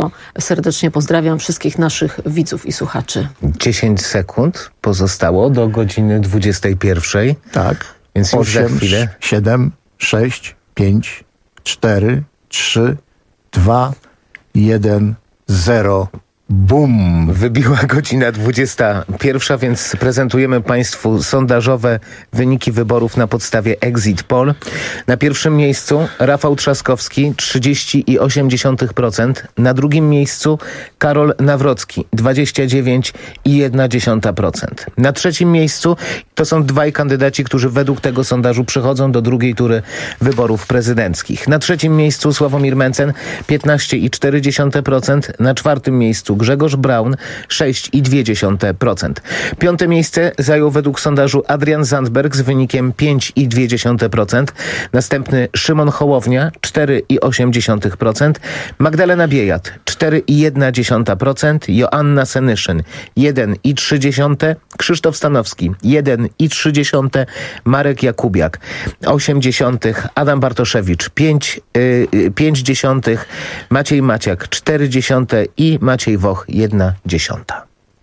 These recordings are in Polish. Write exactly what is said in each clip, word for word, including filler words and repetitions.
bardzo serdecznie pozdrawiam wszystkich naszych widzów i słuchaczy. dziesięć sekund pozostało do godziny dwudziestej pierwszej. Tak. Więc już za chwilę. siedem, sześć, pięć, cztery, trzy, dwa, jeden, zero. Bum! Wybiła godzina dwudziesta pierwsza, więc prezentujemy Państwu sondażowe wyniki wyborów na podstawie Exit Poll. Na pierwszym miejscu Rafał Trzaskowski, trzydzieści i osiem dziesiątych procent. Na drugim miejscu Karol Nawrocki, dwadzieścia dziewięć i jedna dziesiąta procent. Na trzecim miejscu to są dwaj kandydaci, którzy według tego sondażu przechodzą do drugiej tury wyborów prezydenckich. Na trzecim miejscu Sławomir Mencen, piętnaście i cztery dziesiąte procent. Na czwartym miejscu Grzegorz Braun, sześć i dwie dziesiąte procent. Piąte miejsce zajął według sondażu Adrian Zandberg z wynikiem pięć i dwie dziesiąte procent. Następny Szymon Hołownia, cztery i osiem dziesiątych procent. Magdalena Biejat, cztery i jedna dziesiąta procent. Joanna Senyszyn, jeden i trzy dziesiąte. Krzysztof Stanowski, jeden i trzy dziesiąte. Marek Jakubiak, osiem dziesiątych. Adam Bartoszewicz, pięć, yy, pięć dziesiątych. Maciej Maciak, cztery dziesiąte i Maciej Woch, jedna dziesiąta.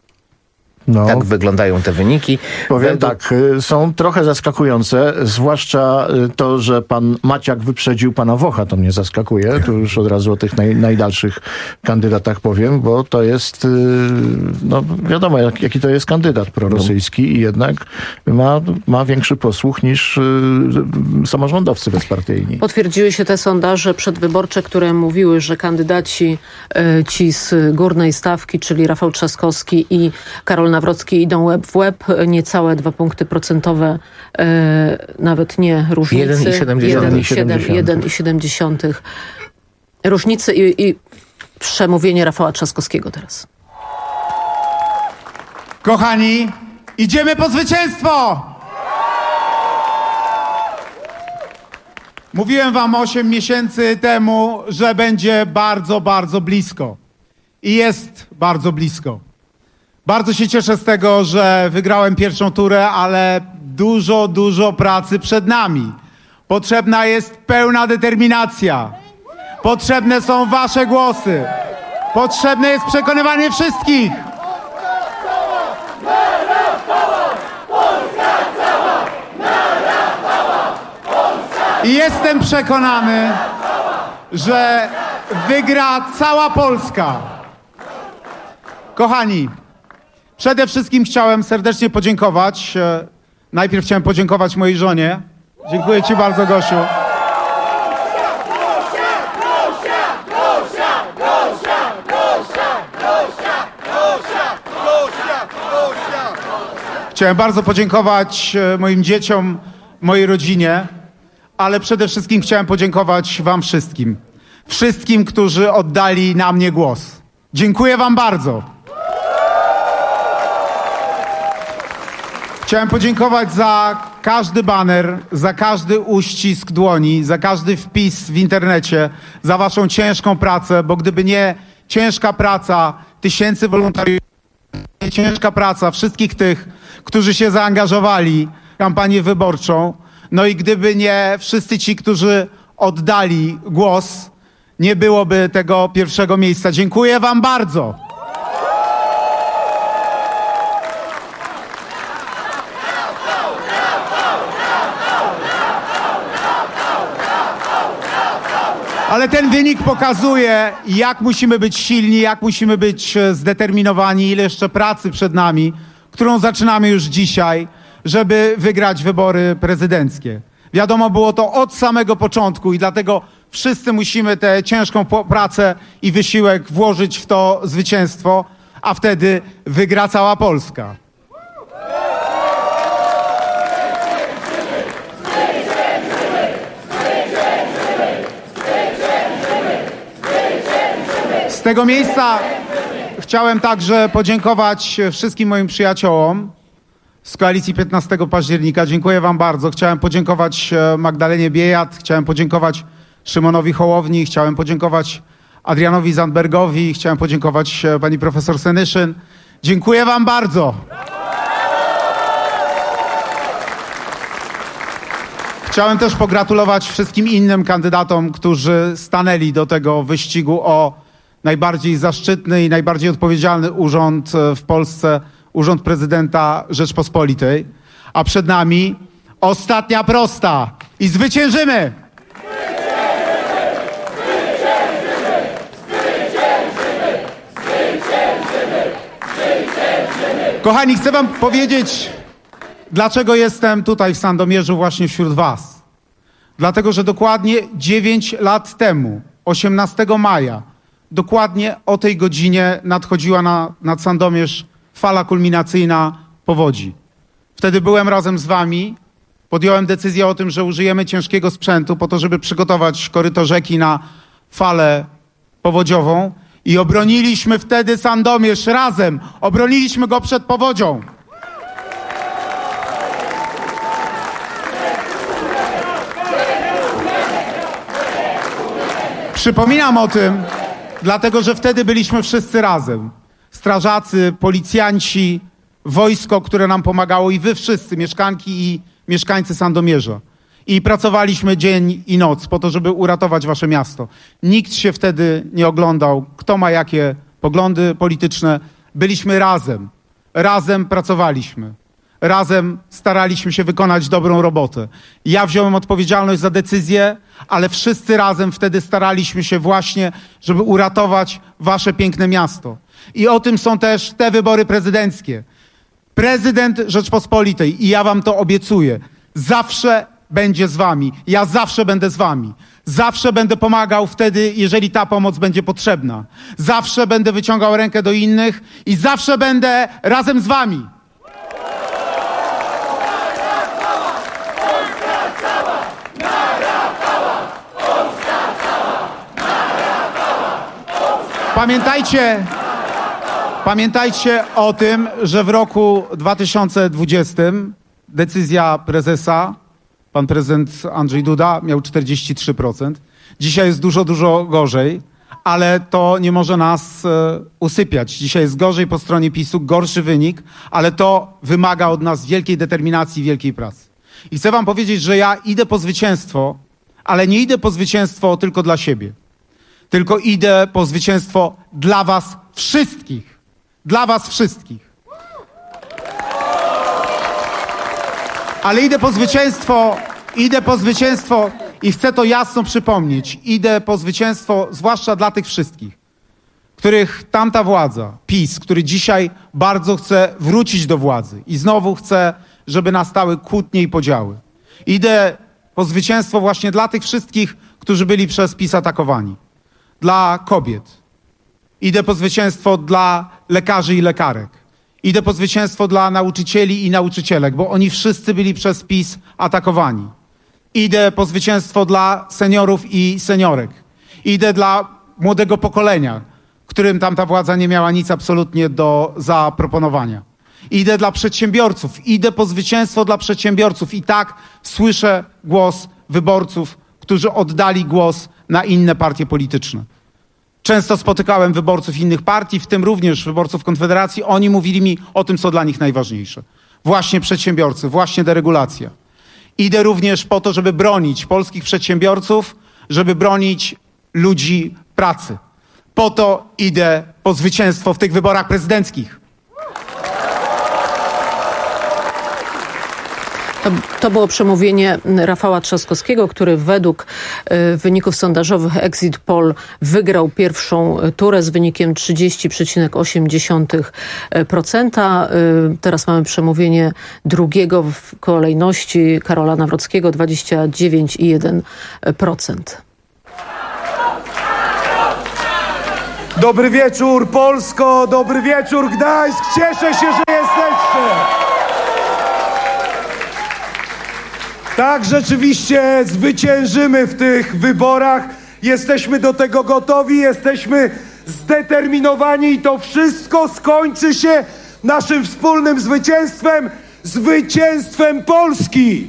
No, tak wyglądają te wyniki. Powiem Według... tak, są trochę zaskakujące, zwłaszcza to, że pan Maciak wyprzedził pana Wocha, to mnie zaskakuje. Tu już od razu o tych naj, najdalszych kandydatach powiem, bo to jest, no wiadomo, jak, jaki to jest kandydat prorosyjski i jednak ma, ma większy posłuch niż y, samorządowcy bezpartyjni. Potwierdziły się te sondaże przedwyborcze, które mówiły, że kandydaci y, ci z górnej stawki, czyli Rafał Trzaskowski i Karol Nawrocki idą łeb w łeb, niecałe dwa punkty procentowe, e, nawet nie różnicy. jeden i siedem dziesiątych. Różnicy i, i przemówienie Rafała Trzaskowskiego teraz. Kochani, idziemy po zwycięstwo! Mówiłem wam osiem miesięcy temu, że będzie bardzo, bardzo blisko. I jest bardzo blisko. Bardzo się cieszę z tego, że wygrałem pierwszą turę, ale dużo, dużo pracy przed nami. Potrzebna jest pełna determinacja. Potrzebne są wasze głosy. Potrzebne jest przekonywanie wszystkich. I jestem przekonany, że wygra cała Polska. Kochani, przede wszystkim chciałem serdecznie podziękować. Najpierw chciałem podziękować mojej żonie. Dziękuję ci bardzo, Gosiu. Chciałem bardzo podziękować moim dzieciom, mojej rodzinie, ale przede wszystkim chciałem podziękować wam wszystkim. Wszystkim, którzy oddali na mnie głos. Dziękuję wam bardzo. Chciałem podziękować za każdy baner, za każdy uścisk dłoni, za każdy wpis w internecie, za waszą ciężką pracę, bo gdyby nie ciężka praca tysięcy wolontariuszy, nie ciężka praca wszystkich tych, którzy się zaangażowali w kampanię wyborczą, no i gdyby nie wszyscy ci, którzy oddali głos, nie byłoby tego pierwszego miejsca. Dziękuję wam bardzo. Ale ten wynik pokazuje, jak musimy być silni, jak musimy być zdeterminowani, ile jeszcze pracy przed nami, którą zaczynamy już dzisiaj, żeby wygrać wybory prezydenckie. Wiadomo było to od samego początku i dlatego wszyscy musimy tę ciężką pracę i wysiłek włożyć w to zwycięstwo, a wtedy wygra cała Polska. Z tego miejsca chciałem także podziękować wszystkim moim przyjaciołom z koalicji piętnastego października. Dziękuję wam bardzo. Chciałem podziękować Magdalenie Biejat, chciałem podziękować Szymonowi Hołowni, chciałem podziękować Adrianowi Zandbergowi, chciałem podziękować pani profesor Senyszyn. Dziękuję wam bardzo. Chciałem też pogratulować wszystkim innym kandydatom, którzy stanęli do tego wyścigu o najbardziej zaszczytny i najbardziej odpowiedzialny urząd w Polsce, urząd prezydenta Rzeczpospolitej. A przed nami ostatnia prosta i zwyciężymy! Kochani, chcę wam powiedzieć, dlaczego jestem tutaj w Sandomierzu właśnie wśród was. Dlatego, że dokładnie dziewięć lat temu, osiemnastego maja, dokładnie o tej godzinie nadchodziła na, nad Sandomierz fala kulminacyjna powodzi. Wtedy byłem razem z wami, podjąłem decyzję o tym, że użyjemy ciężkiego sprzętu po to, żeby przygotować koryto rzeki na falę powodziową i obroniliśmy wtedy Sandomierz razem, obroniliśmy go przed powodzią. Przypominam o tym, dlatego że wtedy byliśmy wszyscy razem. Strażacy, policjanci, wojsko, które nam pomagało i wy wszyscy, mieszkanki i mieszkańcy Sandomierza. I pracowaliśmy dzień i noc po to, żeby uratować wasze miasto. Nikt się wtedy nie oglądał, kto ma jakie poglądy polityczne. Byliśmy razem. Razem pracowaliśmy. Razem staraliśmy się wykonać dobrą robotę. Ja wziąłem odpowiedzialność za decyzję, ale wszyscy razem wtedy staraliśmy się właśnie, żeby uratować wasze piękne miasto. I o tym są też te wybory prezydenckie. Prezydent Rzeczpospolitej, i ja wam to obiecuję, zawsze będzie z wami. Ja zawsze będę z wami. Zawsze będę pomagał wtedy, jeżeli ta pomoc będzie potrzebna. Zawsze będę wyciągał rękę do innych i zawsze będę razem z wami. Pamiętajcie, pamiętajcie o tym, że w roku dwa tysiące dwudziestym decyzja prezesa, pan prezydent Andrzej Duda, miał czterdzieści trzy procent. Dzisiaj jest dużo, dużo gorzej, ale to nie może nas e, usypiać. Dzisiaj jest gorzej po stronie PiSu, gorszy wynik, ale to wymaga od nas wielkiej determinacji, wielkiej pracy. I chcę wam powiedzieć, że ja idę po zwycięstwo, ale nie idę po zwycięstwo tylko dla siebie. Tylko idę po zwycięstwo dla was wszystkich. Dla was wszystkich. Ale idę po zwycięstwo, idę po zwycięstwo i chcę to jasno przypomnieć. Idę po zwycięstwo zwłaszcza dla tych wszystkich, których tamta władza, PiS, który dzisiaj bardzo chce wrócić do władzy i znowu chce, żeby nastały kłótnie i podziały. Idę po zwycięstwo właśnie dla tych wszystkich, którzy byli przez PiS atakowani. Dla kobiet. Idę po zwycięstwo dla lekarzy i lekarek. Idę po zwycięstwo dla nauczycieli i nauczycielek, bo oni wszyscy byli przez PiS atakowani. Idę po zwycięstwo dla seniorów i seniorek. Idę dla młodego pokolenia, którym tamta władza nie miała nic absolutnie do zaproponowania. Idę dla przedsiębiorców. Idę po zwycięstwo dla przedsiębiorców. I tak słyszę głos wyborców, którzy oddali głos na inne partie polityczne. Często spotykałem wyborców innych partii, w tym również wyborców Konfederacji. Oni mówili mi o tym, co dla nich najważniejsze. Właśnie przedsiębiorcy, właśnie deregulacja. Idę również po to, żeby bronić polskich przedsiębiorców, żeby bronić ludzi pracy. Po to idę po zwycięstwo w tych wyborach prezydenckich. To, to było przemówienie Rafała Trzaskowskiego, który według y, wyników sondażowych Exit Poll wygrał pierwszą turę z wynikiem trzydzieści przecinek osiem procent. Y, teraz mamy przemówienie drugiego w kolejności Karola Nawrockiego, dwadzieścia dziewięć przecinek jeden procent. Dobry wieczór Polsko, dobry wieczór Gdańsk, cieszę się, że jesteście. Tak, rzeczywiście zwyciężymy w tych wyborach. Jesteśmy do tego gotowi, jesteśmy zdeterminowani i to wszystko skończy się naszym wspólnym zwycięstwem, zwycięstwem Polski.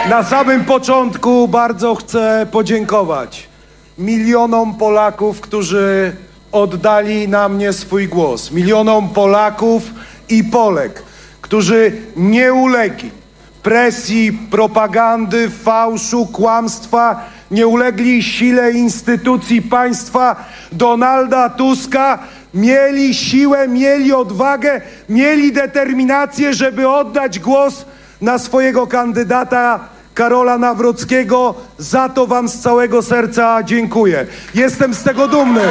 Na samym początku bardzo chcę podziękować milionom Polaków, którzy oddali na mnie swój głos. Milionom Polaków i Polek, którzy nie ulegli presji, propagandy, fałszu, kłamstwa, nie ulegli sile instytucji państwa Donalda Tuska, mieli siłę, mieli odwagę, mieli determinację, żeby oddać głos na swojego kandydata Karola Nawrockiego. Za to wam z całego serca dziękuję. Jestem z tego dumny.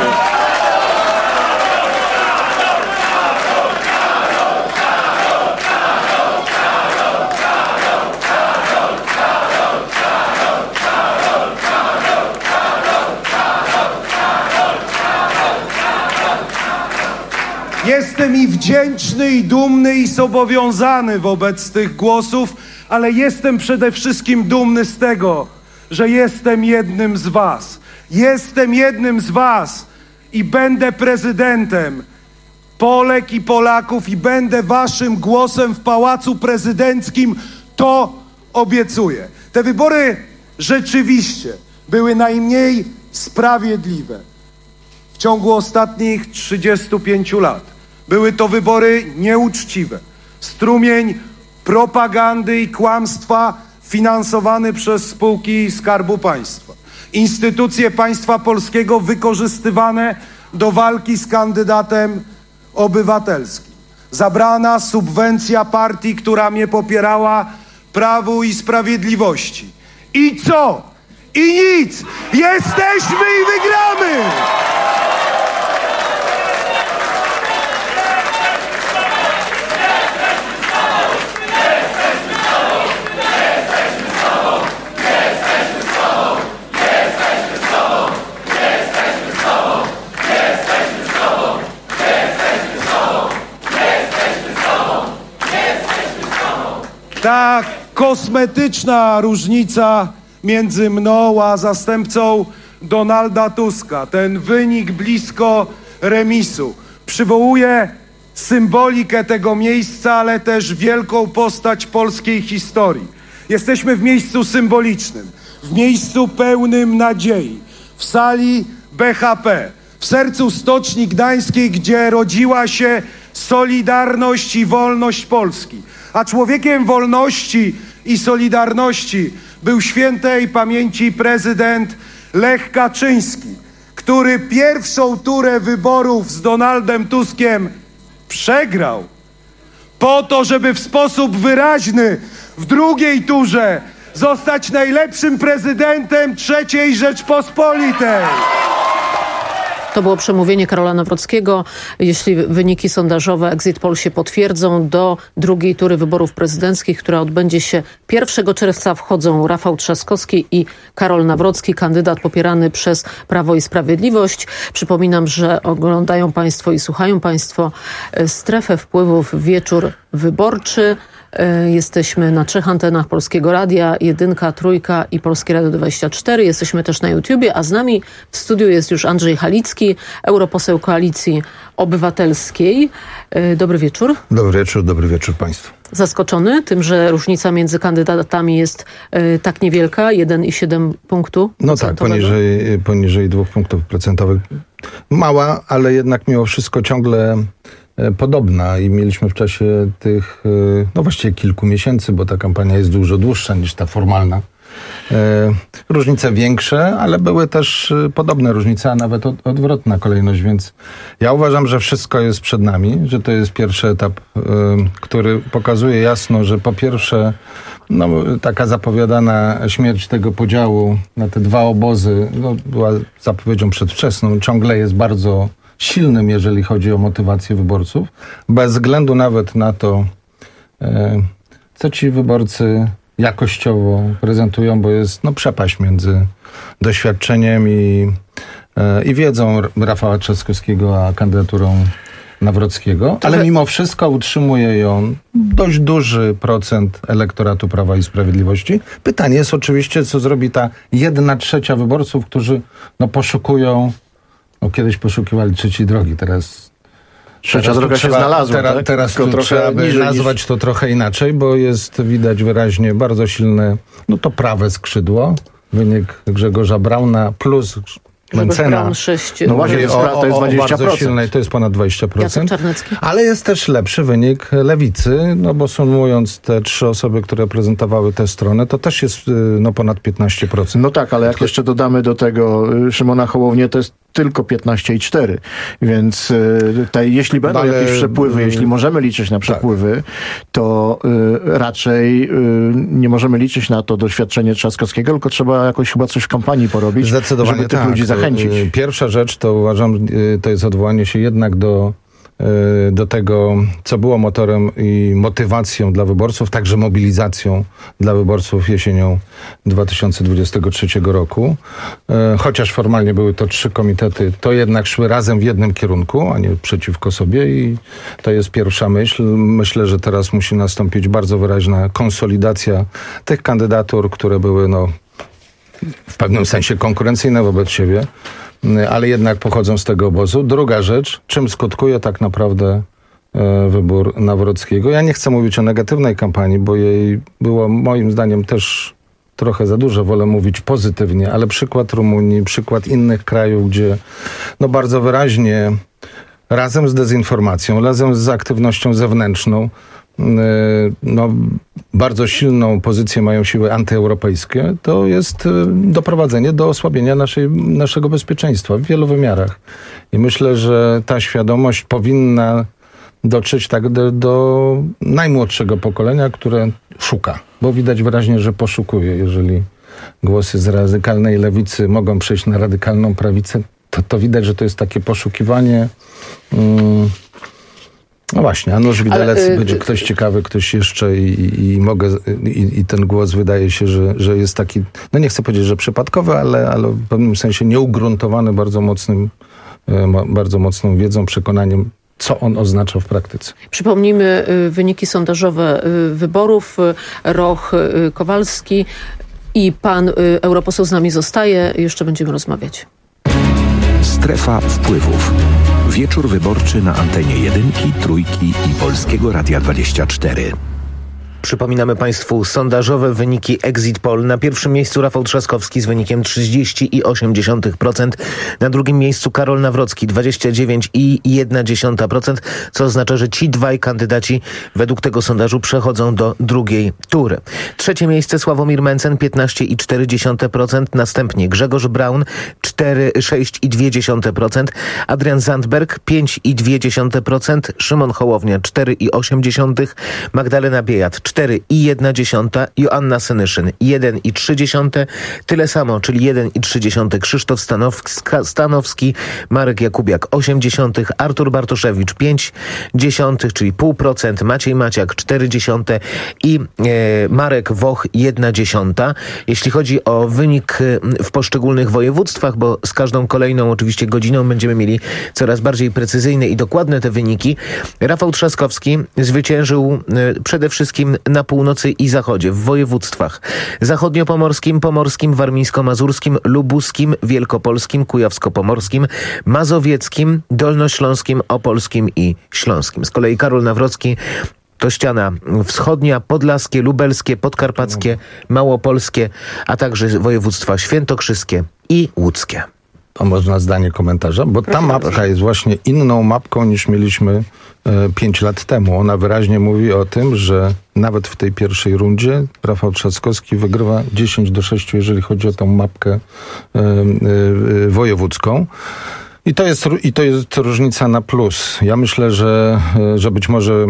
Jestem i wdzięczny, i dumny, i zobowiązany wobec tych głosów, ale jestem przede wszystkim dumny z tego, że jestem jednym z was. Jestem jednym z was i będę prezydentem Polek i Polaków i będę waszym głosem w Pałacu Prezydenckim. To obiecuję. Te wybory rzeczywiście były najmniej sprawiedliwe w ciągu ostatnich trzydziestu pięciu lat. Były to wybory nieuczciwe. Strumień propagandy i kłamstwa finansowany przez spółki Skarbu Państwa. Instytucje państwa polskiego wykorzystywane do walki z kandydatem obywatelskim. Zabrana subwencja partii, która mnie popierała, Prawu i Sprawiedliwości. I co? I nic! Jesteśmy i wygramy! Ta kosmetyczna różnica między mną a zastępcą Donalda Tuska, ten wynik blisko remisu, przywołuje symbolikę tego miejsca, ale też wielką postać polskiej historii. Jesteśmy w miejscu symbolicznym, w miejscu pełnym nadziei, w sali B H P, w sercu Stoczni Gdańskiej, gdzie rodziła się solidarność i wolność Polski. A człowiekiem wolności i solidarności był świętej pamięci prezydent Lech Kaczyński, który pierwszą turę wyborów z Donaldem Tuskiem przegrał po to, żeby w sposób wyraźny w drugiej turze zostać najlepszym prezydentem trzeciej Rzeczpospolitej. To było przemówienie Karola Nawrockiego. Jeśli wyniki sondażowe Exit Poll się potwierdzą, do drugiej tury wyborów prezydenckich, która odbędzie się pierwszego czerwca, wchodzą Rafał Trzaskowski i Karol Nawrocki, kandydat popierany przez Prawo i Sprawiedliwość. Przypominam, że oglądają Państwo i słuchają Państwo Strefę Wpływów, wieczór wyborczy. Jesteśmy na trzech antenach Polskiego Radia, Jedynka, Trójka i Polskie Radio dwadzieścia cztery. Jesteśmy też na YouTubie, a z nami w studiu jest już Andrzej Halicki, europoseł Koalicji Obywatelskiej. Dobry wieczór. Dobry wieczór, dobry wieczór Państwu. Zaskoczony tym, że różnica między kandydatami jest y, tak niewielka, jeden i siedem punktu No tak, poniżej, poniżej dwóch punktów procentowych. Mała, ale jednak mimo wszystko ciągle podobna i mieliśmy w czasie tych, no właściwie kilku miesięcy, bo ta kampania jest dużo dłuższa niż ta formalna. Różnice większe, ale były też podobne różnice, a nawet od, odwrotna kolejność, więc ja uważam, że wszystko jest przed nami, że to jest pierwszy etap, który pokazuje jasno, że po pierwsze no, taka zapowiadana śmierć tego podziału na te dwa obozy no, była zapowiedzią przedwczesną, ciągle jest bardzo silnym, jeżeli chodzi o motywację wyborców, bez względu nawet na to, co ci wyborcy jakościowo prezentują, bo jest no, przepaść między doświadczeniem i, i wiedzą Rafała Trzaskowskiego a kandydaturą Nawrockiego, ale mimo wszystko utrzymuje ją dość duży procent elektoratu Prawa i Sprawiedliwości. Pytanie jest oczywiście, co zrobi ta jedna trzecia wyborców, którzy no, poszukują, no, kiedyś poszukiwali trzeciej drogi, teraz Trzecia droga się trzeba, znalazła. Teraz, tak? teraz Tylko tu trzeba by niżej nazwać niż... to trochę inaczej, bo jest widać wyraźnie bardzo silne, no to prawe skrzydło. Wynik Grzegorza Brauna plus Mencena. sześć, no właśnie, o, to jest o, dwadzieścia procent. O bardzo silnej, to jest ponad dwadzieścia procent. Czarnecki. Ale jest też lepszy wynik Lewicy, no bo sumując te trzy osoby, które prezentowały tę stronę, to też jest no ponad piętnaście procent. No tak, ale jak jeszcze dodamy do tego Szymona Hołownię, to jest tylko piętnaście i cztery. Więc y, tutaj, jeśli będą ale, jakieś przepływy, y, jeśli możemy liczyć na przepływy, tak. to y, raczej y, nie możemy liczyć na to doświadczenie Trzaskowskiego, tylko trzeba jakoś chyba coś w kampanii porobić, Zdecydowanie żeby tych tak. ludzi zachęcić. Pierwsza rzecz to uważam, to jest odwołanie się jednak do do tego, co było motorem i motywacją dla wyborców, także mobilizacją dla wyborców jesienią dwa tysiące dwudziestego trzeciego roku. Chociaż formalnie były to trzy komitety, to jednak szły razem w jednym kierunku, a nie przeciwko sobie i to jest pierwsza myśl. Myślę, że teraz musi nastąpić bardzo wyraźna konsolidacja tych kandydatur, które były no, w pewnym sensie konkurencyjne wobec siebie, ale jednak pochodzą z tego obozu. Druga rzecz, czym skutkuje tak naprawdę e, wybór Nawrockiego. Ja nie chcę mówić o negatywnej kampanii, bo jej było moim zdaniem też trochę za dużo. Wolę mówić pozytywnie, ale przykład Rumunii, przykład innych krajów, gdzie no bardzo wyraźnie razem z dezinformacją, razem z aktywnością zewnętrzną no, bardzo silną pozycję mają siły antyeuropejskie, to jest doprowadzenie do osłabienia naszej, naszego bezpieczeństwa w wielu wymiarach. I myślę, że ta świadomość powinna dotrzeć tak do, do najmłodszego pokolenia, które szuka. Bo widać wyraźnie, że poszukuje. Jeżeli głosy z radykalnej lewicy mogą przejść na radykalną prawicę, to, to widać, że to jest takie poszukiwanie... Mm, No właśnie, a nuż widelec, Ale, y- będzie ktoś ciekawy, ktoś jeszcze i, i, i mogę, i, i ten głos wydaje się, że, że jest taki, no nie chcę powiedzieć, że przypadkowy, ale, ale w pewnym sensie nieugruntowany bardzo mocnym, bardzo mocną wiedzą, przekonaniem, co on oznacza w praktyce. Przypomnijmy wyniki sondażowe wyborów. Roch Kowalski i pan europoseł z nami zostaje. Jeszcze będziemy rozmawiać. Strefa wpływów. Wieczór wyborczy na antenie jedynki, trójki i Polskiego Radia dwadzieścia cztery. Przypominamy Państwu sondażowe wyniki Exit Poll. Na pierwszym miejscu Rafał Trzaskowski z wynikiem trzydzieści i osiem dziesiątych procent. Na drugim miejscu Karol Nawrocki dwadzieścia dziewięć i jedna dziesiąta procent, co oznacza, że ci dwaj kandydaci według tego sondażu przechodzą do drugiej tury. Trzecie miejsce Sławomir Mencen piętnaście i cztery dziesiąte procent. Następnie Grzegorz Braun sześć i dwie dziesiąte procent. Adrian Zandberg pięć i dwie dziesiąte procent. Szymon Hołownia cztery i osiem dziesiątych procent. Magdalena Biejat cztery i jedna dziesiąta, Joanna Senyszyn jeden i trzy dziesiąte, tyle samo, czyli jeden i trzy dziesiąte Krzysztof Stanowski, Stanowski, Marek Jakubiak osiem dziesiątych, Artur Bartoszewicz pięć dziesiątych, czyli pół procent, Maciej Maciak cztery dziesiąte i e, Marek Woch jedna dziesiąta. Jeśli chodzi o wynik w poszczególnych województwach, bo z każdą kolejną oczywiście godziną będziemy mieli coraz bardziej precyzyjne i dokładne te wyniki, Rafał Trzaskowski zwyciężył e, przede wszystkim na północy i zachodzie, w województwach zachodniopomorskim, pomorskim, warmińsko-mazurskim, lubuskim, wielkopolskim, kujawsko-pomorskim, mazowieckim, dolnośląskim, opolskim i śląskim. Z kolei Karol Nawrocki to ściana wschodnia, podlaskie, lubelskie, podkarpackie, małopolskie, a także województwa świętokrzyskie i łódzkie. A można zdanie komentarza? Bo ta mapka jest właśnie inną mapką niż mieliśmy e, pięć lat temu. Ona wyraźnie mówi o tym, że nawet w tej pierwszej rundzie Rafał Trzaskowski wygrywa dziesięć do sześciu, jeżeli chodzi o tą mapkę e, e, wojewódzką. I to jest, i to jest różnica na plus. Ja myślę, że, że być może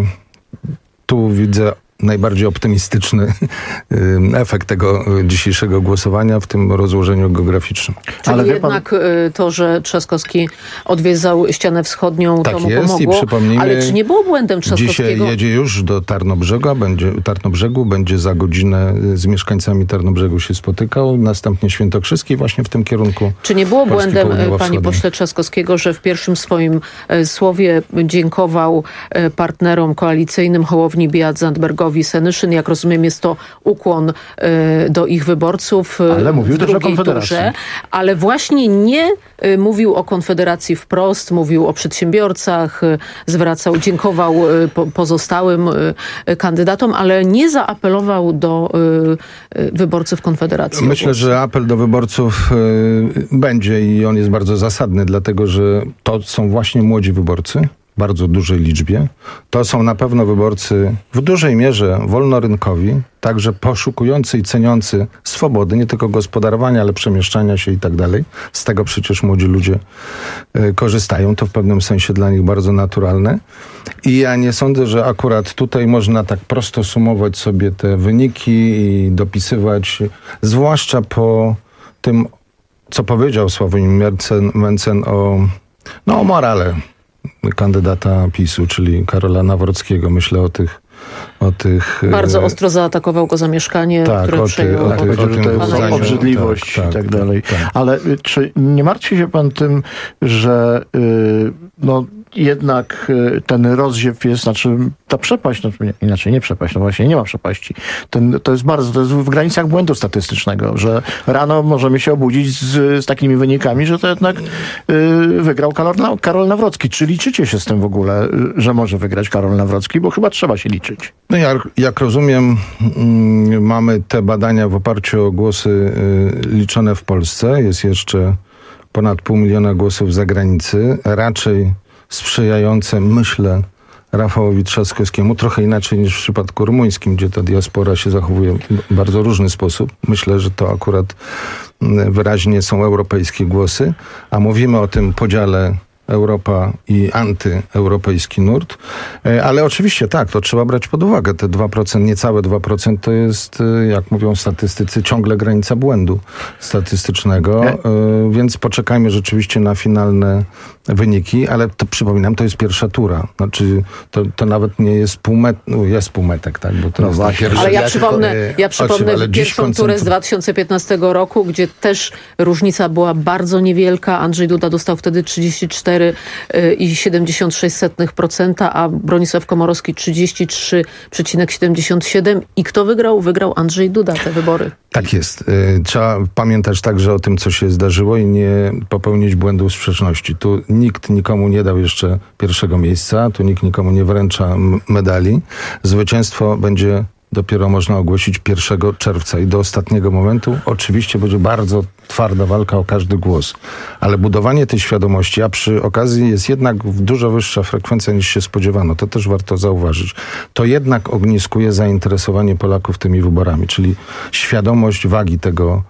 tu widzę najbardziej optymistyczny efekt tego dzisiejszego głosowania w tym rozłożeniu geograficznym. Czyli Ale jednak pan... to, że Trzaskowski odwiedzał ścianę wschodnią, tak to mu jest, pomogło. I przypomnijmy, ale czy nie było błędem Trzaskowskiego? Dzisiaj jedzie już do Tarnobrzega, będzie, Tarnobrzegu, będzie za godzinę z mieszkańcami Tarnobrzegu się spotykał, następnie Świętokrzyski właśnie w tym kierunku. Czy nie było błędem, panie pośle Trzaskowskiego, że w pierwszym swoim słowie dziękował partnerom koalicyjnym Hołowni, Biejat, Zandbergowi Wojtkowi Senyszyn. Jak rozumiem, jest to ukłon y, do ich wyborców. Ale mówił w też o drugiej Konfederacji. turze, ale właśnie nie y, mówił o Konfederacji wprost, mówił o przedsiębiorcach, y, zwracał, dziękował y, po, pozostałym y, kandydatom, ale nie zaapelował do y, y, wyborców Konfederacji. Myślę, że apel do wyborców y, będzie i on jest bardzo zasadny, dlatego że to są właśnie młodzi wyborcy, w bardzo dużej liczbie. To są na pewno wyborcy w dużej mierze wolnorynkowi, także poszukujący i ceniący swobody, nie tylko gospodarowania, ale przemieszczania się i tak dalej. Z tego przecież młodzi ludzie y, korzystają. To w pewnym sensie dla nich bardzo naturalne. I ja nie sądzę, że akurat tutaj można tak prosto sumować sobie te wyniki i dopisywać, zwłaszcza po tym, co powiedział Sławomir Mencen, Mencen o, no, o morale kandydata PiSu, czyli Karola Nawrockiego. Myślę o tych o tych... Bardzo ostro zaatakował go za mieszkanie, tak, które przejął. Tak, powiedział, że to jest obrzydliwość tak, tak, i tak dalej. Tak. Ale czy nie martwi się pan tym, że yy, no jednak ten rozsiew jest, znaczy ta przepaść, no, inaczej nie przepaść, no właśnie nie ma przepaści. Ten, to jest bardzo, to jest w granicach błędu statystycznego, że rano możemy się obudzić z, z takimi wynikami, że to jednak yy, wygrał Karol, Karol Nawrocki. Czy liczycie się z tym w ogóle, że może wygrać Karol Nawrocki? Bo chyba trzeba się liczyć. No jak, jak rozumiem, mm, mamy te badania w oparciu o głosy y, liczone w Polsce. Jest jeszcze ponad pół miliona głosów za granicy. Raczej sprzyjające, myślę, Rafałowi Trzaskowskiemu, trochę inaczej niż w przypadku rumuńskim, gdzie ta diaspora się zachowuje w bardzo różny sposób. Myślę, że to akurat wyraźnie są europejskie głosy, a mówimy o tym podziale Europa i antyeuropejski nurt. Ale oczywiście tak, to trzeba brać pod uwagę. Te dwa procent, niecałe dwa procent to jest, jak mówią statystycy, ciągle granica błędu statystycznego, e? Więc poczekajmy rzeczywiście na finalne wyniki, ale to przypominam, to jest pierwsza tura. Znaczy, to, to nawet nie jest półmet, no jest półmetek, tak? Bo to no jest właśnie. Ale ja przypomnę, ja przypomnę ale pierwszą koncentru... turę z dwa tysiące piętnastego roku, gdzie też różnica była bardzo niewielka. Andrzej Duda dostał wtedy trzydzieści cztery i siedemdziesiąt sześć procent, a Bronisław Komorowski trzydzieści trzy przecinek siedemdziesiąt siedem. I kto wygrał? Wygrał Andrzej Duda te wybory. Tak jest. Trzeba pamiętać także o tym, co się zdarzyło i nie popełnić błędu sprzeczności. Tu nikt nikomu nie dał jeszcze pierwszego miejsca, tu nikt nikomu nie wręcza medali. Zwycięstwo będzie dopiero można ogłosić pierwszego czerwca i do ostatniego momentu oczywiście będzie bardzo twarda walka o każdy głos. Ale budowanie tej świadomości, a przy okazji jest jednak dużo wyższa frekwencja niż się spodziewano, to też warto zauważyć. To jednak ogniskuje zainteresowanie Polaków tymi wyborami, czyli świadomość wagi tego,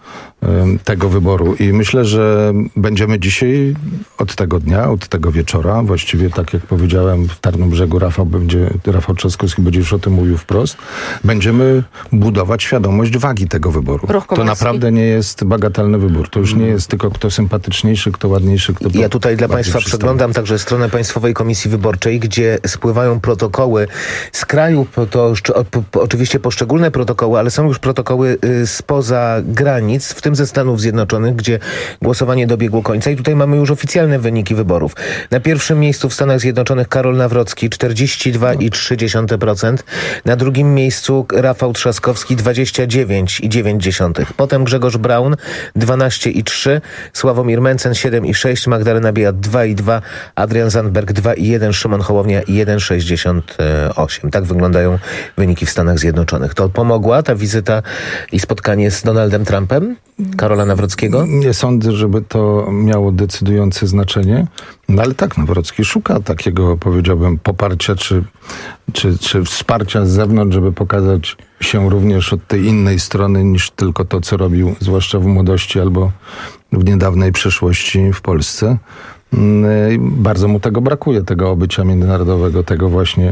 tego wyboru. I myślę, że będziemy dzisiaj od tego dnia, od tego wieczora, właściwie tak jak powiedziałem w Tarnobrzegu, Rafał będzie, Rafał Trzaskowski będzie już o tym mówił wprost, będziemy budować świadomość wagi tego wyboru. To naprawdę nie jest bagatelny wybór. To już nie jest tylko kto sympatyczniejszy, kto ładniejszy, kto... Ja tutaj dla Państwa przeglądam także stronę Państwowej Komisji Wyborczej, gdzie spływają protokoły z kraju, to już, o, po, oczywiście poszczególne protokoły, ale są już protokoły y, spoza granic, w tym ze Stanów Zjednoczonych, gdzie głosowanie dobiegło końca i tutaj mamy już oficjalne wyniki wyborów. Na pierwszym miejscu w Stanach Zjednoczonych Karol Nawrocki, czterdzieści dwa i trzy dziesiąte procent. Na drugim miejscu Rafał Trzaskowski, dwadzieścia dziewięć i dziewięć dziesiątych. Potem Grzegorz Braun, dwanaście i trzy. Sławomir Mencen, siedem i sześć. Magdalena Biejat, dwa i dwa. Adrian Zandberg, dwa i jeden. Szymon Hołownia, jeden przecinek sześćdziesiąt osiem. Tak wyglądają wyniki w Stanach Zjednoczonych. To pomogła ta wizyta i spotkanie z Donaldem Trumpem? Karola Nawrockiego? Nie sądzę, żeby to miało decydujące znaczenie. No ale tak, Nawrocki szuka takiego, powiedziałbym, poparcia czy, czy, czy wsparcia z zewnątrz, żeby pokazać się również od tej innej strony niż tylko to, co robił, zwłaszcza w młodości albo w niedawnej przeszłości w Polsce. Bardzo mu tego brakuje, tego obycia międzynarodowego, tego właśnie,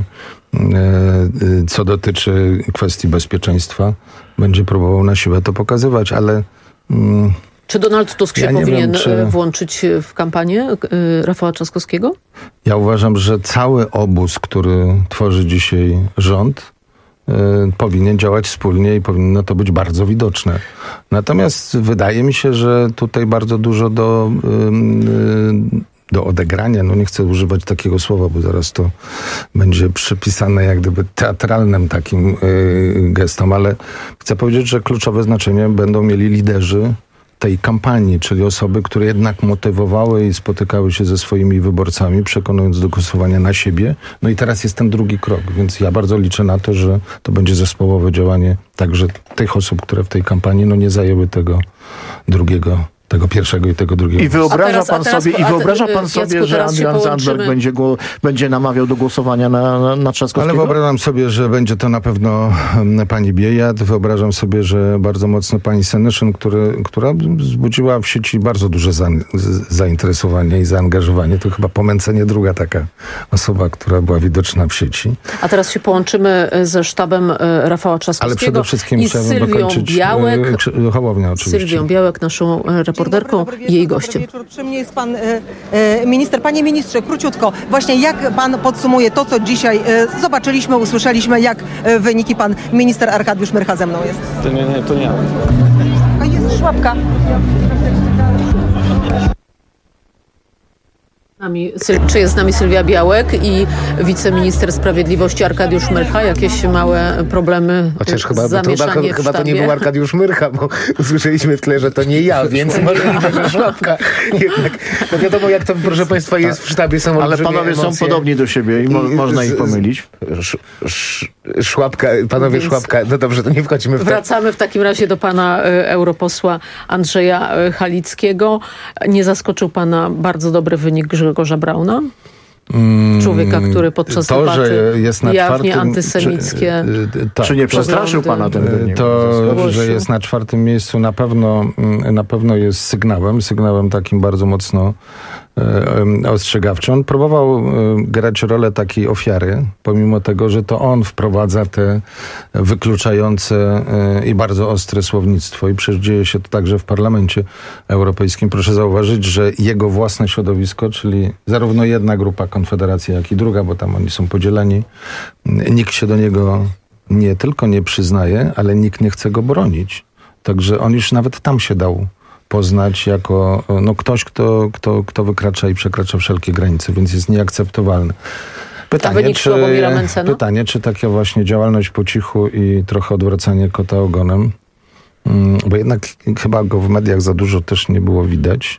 co dotyczy kwestii bezpieczeństwa. Będzie próbował na siłę to pokazywać, ale... Czy Donald Tusk się ja powinien wiem, czy... włączyć w kampanię Rafała Trzaskowskiego? Ja uważam, że cały obóz, który tworzy dzisiaj rząd, y, powinien działać wspólnie i powinno to być bardzo widoczne. Natomiast wydaje mi się, że tutaj bardzo dużo do, y, do odegrania. No nie chcę używać takiego słowa, bo zaraz to będzie przypisane jak gdyby teatralnym takim yy, gestom, ale chcę powiedzieć, że kluczowe znaczenie będą mieli liderzy tej kampanii, czyli osoby, które jednak motywowały i spotykały się ze swoimi wyborcami, przekonując do głosowania na siebie. No i teraz jest ten drugi krok, więc ja bardzo liczę na to, że to będzie zespołowe działanie także tych osób, które w tej kampanii no nie zajęły tego drugiego, tego pierwszego i tego drugiego. I wyobraża teraz, pan teraz, sobie, i wyobraża pan Jacku, sobie, że Adrian Zandberg będzie, go, będzie namawiał do głosowania na, na, na Trzaskowskiego? Ale wyobrażam sobie, że będzie to na pewno pani Biejat. Wyobrażam sobie, że bardzo mocno pani Senyszyn, który, która wzbudziła w sieci bardzo duże za, zainteresowanie i zaangażowanie. To chyba po Mencenie druga taka osoba, która była widoczna w sieci. A teraz się połączymy ze sztabem Rafała Trzaskowskiego. Ale przede wszystkim i chciałbym Sylwią dokończyć Białek, Hołownia oczywiście. Sylwią Białek, naszą reporterką, Dzień dobry, dobry i jej wieczór, gościem. Dobry wieczór. Przy mnie jest pan e, e, minister. Panie ministrze, króciutko, właśnie jak pan podsumuje to, co dzisiaj e, zobaczyliśmy, usłyszeliśmy, jak e, wyniki pan minister Arkadiusz Myrcha ze mną jest? To nie, nie, to nie. A jest szłapka. Czy jest z nami Sylwia Białek i wiceminister sprawiedliwości Arkadiusz Myrcha? Jakieś małe problemy, Chociaż chyba, zamieszanie to, w chyba to nie sztabie? był Arkadiusz Myrcha, bo usłyszeliśmy w tle, że to nie ja, więc możliwe, że Szłapka. Jednak, no wiadomo, jak to, proszę państwa, jest w sztabie, są Ale panowie emocje. są podobni do siebie i, mo I można z, ich pomylić. Sz, sz, szłapka, panowie Więc Szłapka, no dobrze, to nie wchodźmy w to. Wracamy w takim razie do pana y, europosła Andrzeja y, Halickiego. Nie zaskoczył pana bardzo dobry wynik Grzegorza Brauna? Człowieka, który podczas to, debaty że jest na jawnie czwartym, antysemickie... Czy, y, tak, Czy nie przestraszył pana ten wynik? To, Zgłosił. że jest na czwartym miejscu na pewno, na pewno jest sygnałem, sygnałem takim bardzo mocno e, ostrzegawczym. On próbował e, grać rolę takiej ofiary, pomimo tego, że to on wprowadza te wykluczające e, i bardzo ostre słownictwo i przecież dzieje się to także w Parlamencie Europejskim. Proszę zauważyć, że jego własne środowisko, czyli zarówno jedna grupa Konfederacja, jak i druga, bo tam oni są podzieleni, nikt się do niego nie tylko nie przyznaje, ale nikt nie chce go bronić. Także on już nawet tam się dał poznać jako no, ktoś, kto, kto, kto wykracza i przekracza wszelkie granice, więc jest nieakceptowalny. Pytanie, czy, pytanie, czy taka właśnie działalność po cichu i trochę odwracanie kota ogonem, bo jednak chyba go w mediach za dużo też nie było widać,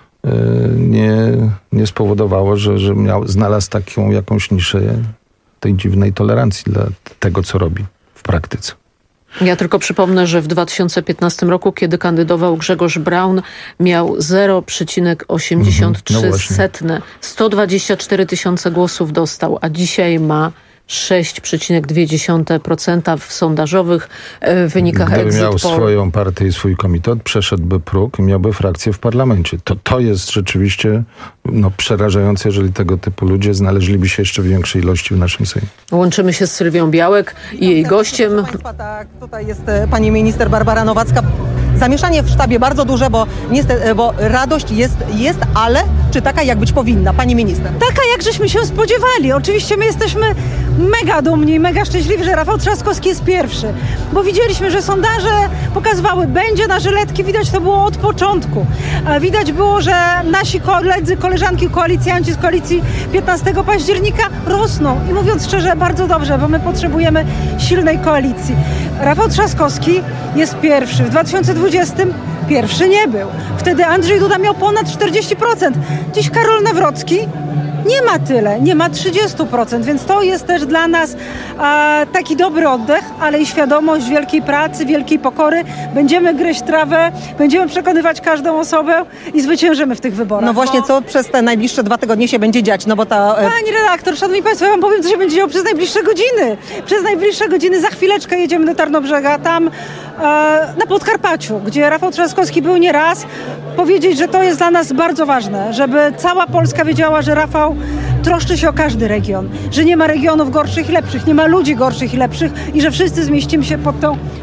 nie, nie spowodowało, że, że miał, znalazł taką jakąś niszę tej dziwnej tolerancji dla tego, co robi w praktyce. Ja tylko przypomnę, że w dwa tysiące piętnastym roku, kiedy kandydował Grzegorz Braun, miał zero przecinek osiemdziesiąt trzy setne. No sto dwadzieścia cztery tysiące głosów dostał, a dzisiaj ma sześć przecinek dwa procent w sondażowych e, wynikach Gdyby Exit miał Poll. swoją partię i swój komitet, przeszedłby próg i miałby frakcję w parlamencie. To, to jest rzeczywiście no, przerażające, jeżeli tego typu ludzie znaleźliby się jeszcze w większej ilości w naszym Sejmie. Łączymy się z Sylwią Białek i jej gościem. Proszę państwa, tak, tutaj jest e, pani minister Barbara Nowacka. Zamieszanie w sztabie bardzo duże, bo, niestety, bo radość jest, jest, ale czy taka, jak być powinna? Pani minister. Taka, jak żeśmy się spodziewali. Oczywiście my jesteśmy mega dumni, mega szczęśliwi, że Rafał Trzaskowski jest pierwszy. Bo widzieliśmy, że sondaże pokazywały, będzie na żyletki. Widać to było od początku. Widać było, że nasi koledzy, koleżanki, koalicjanci z koalicji piętnastego października rosną. I mówiąc szczerze, bardzo dobrze, bo my potrzebujemy silnej koalicji. Rafał Trzaskowski jest pierwszy. W dwa tysiące dwudziestym pierwszy nie był. Wtedy Andrzej Duda miał ponad czterdzieści procent. Dziś Karol Nawrocki nie ma tyle, nie ma trzydzieści procent, więc to jest też dla nas a, taki dobry oddech, ale i świadomość wielkiej pracy, wielkiej pokory. Będziemy gryźć trawę, będziemy przekonywać każdą osobę i zwyciężymy w tych wyborach. No właśnie, co przez te najbliższe dwa tygodnie się będzie dziać, no bo ta... E... Pani redaktor, szanowni państwo, ja wam powiem, co się będzie działo przez najbliższe godziny. Przez najbliższe godziny za chwileczkę jedziemy do Tarnobrzega, tam e, na Podkarpaciu, gdzie Rafał Trzaskowski był nieraz, powiedzieć, że to jest dla nas bardzo ważne, żeby cała Polska wiedziała, że Rafał troszczy się o każdy region, że nie ma regionów gorszych i lepszych, nie ma ludzi gorszych i lepszych i że wszyscy zmieścimy się pod tą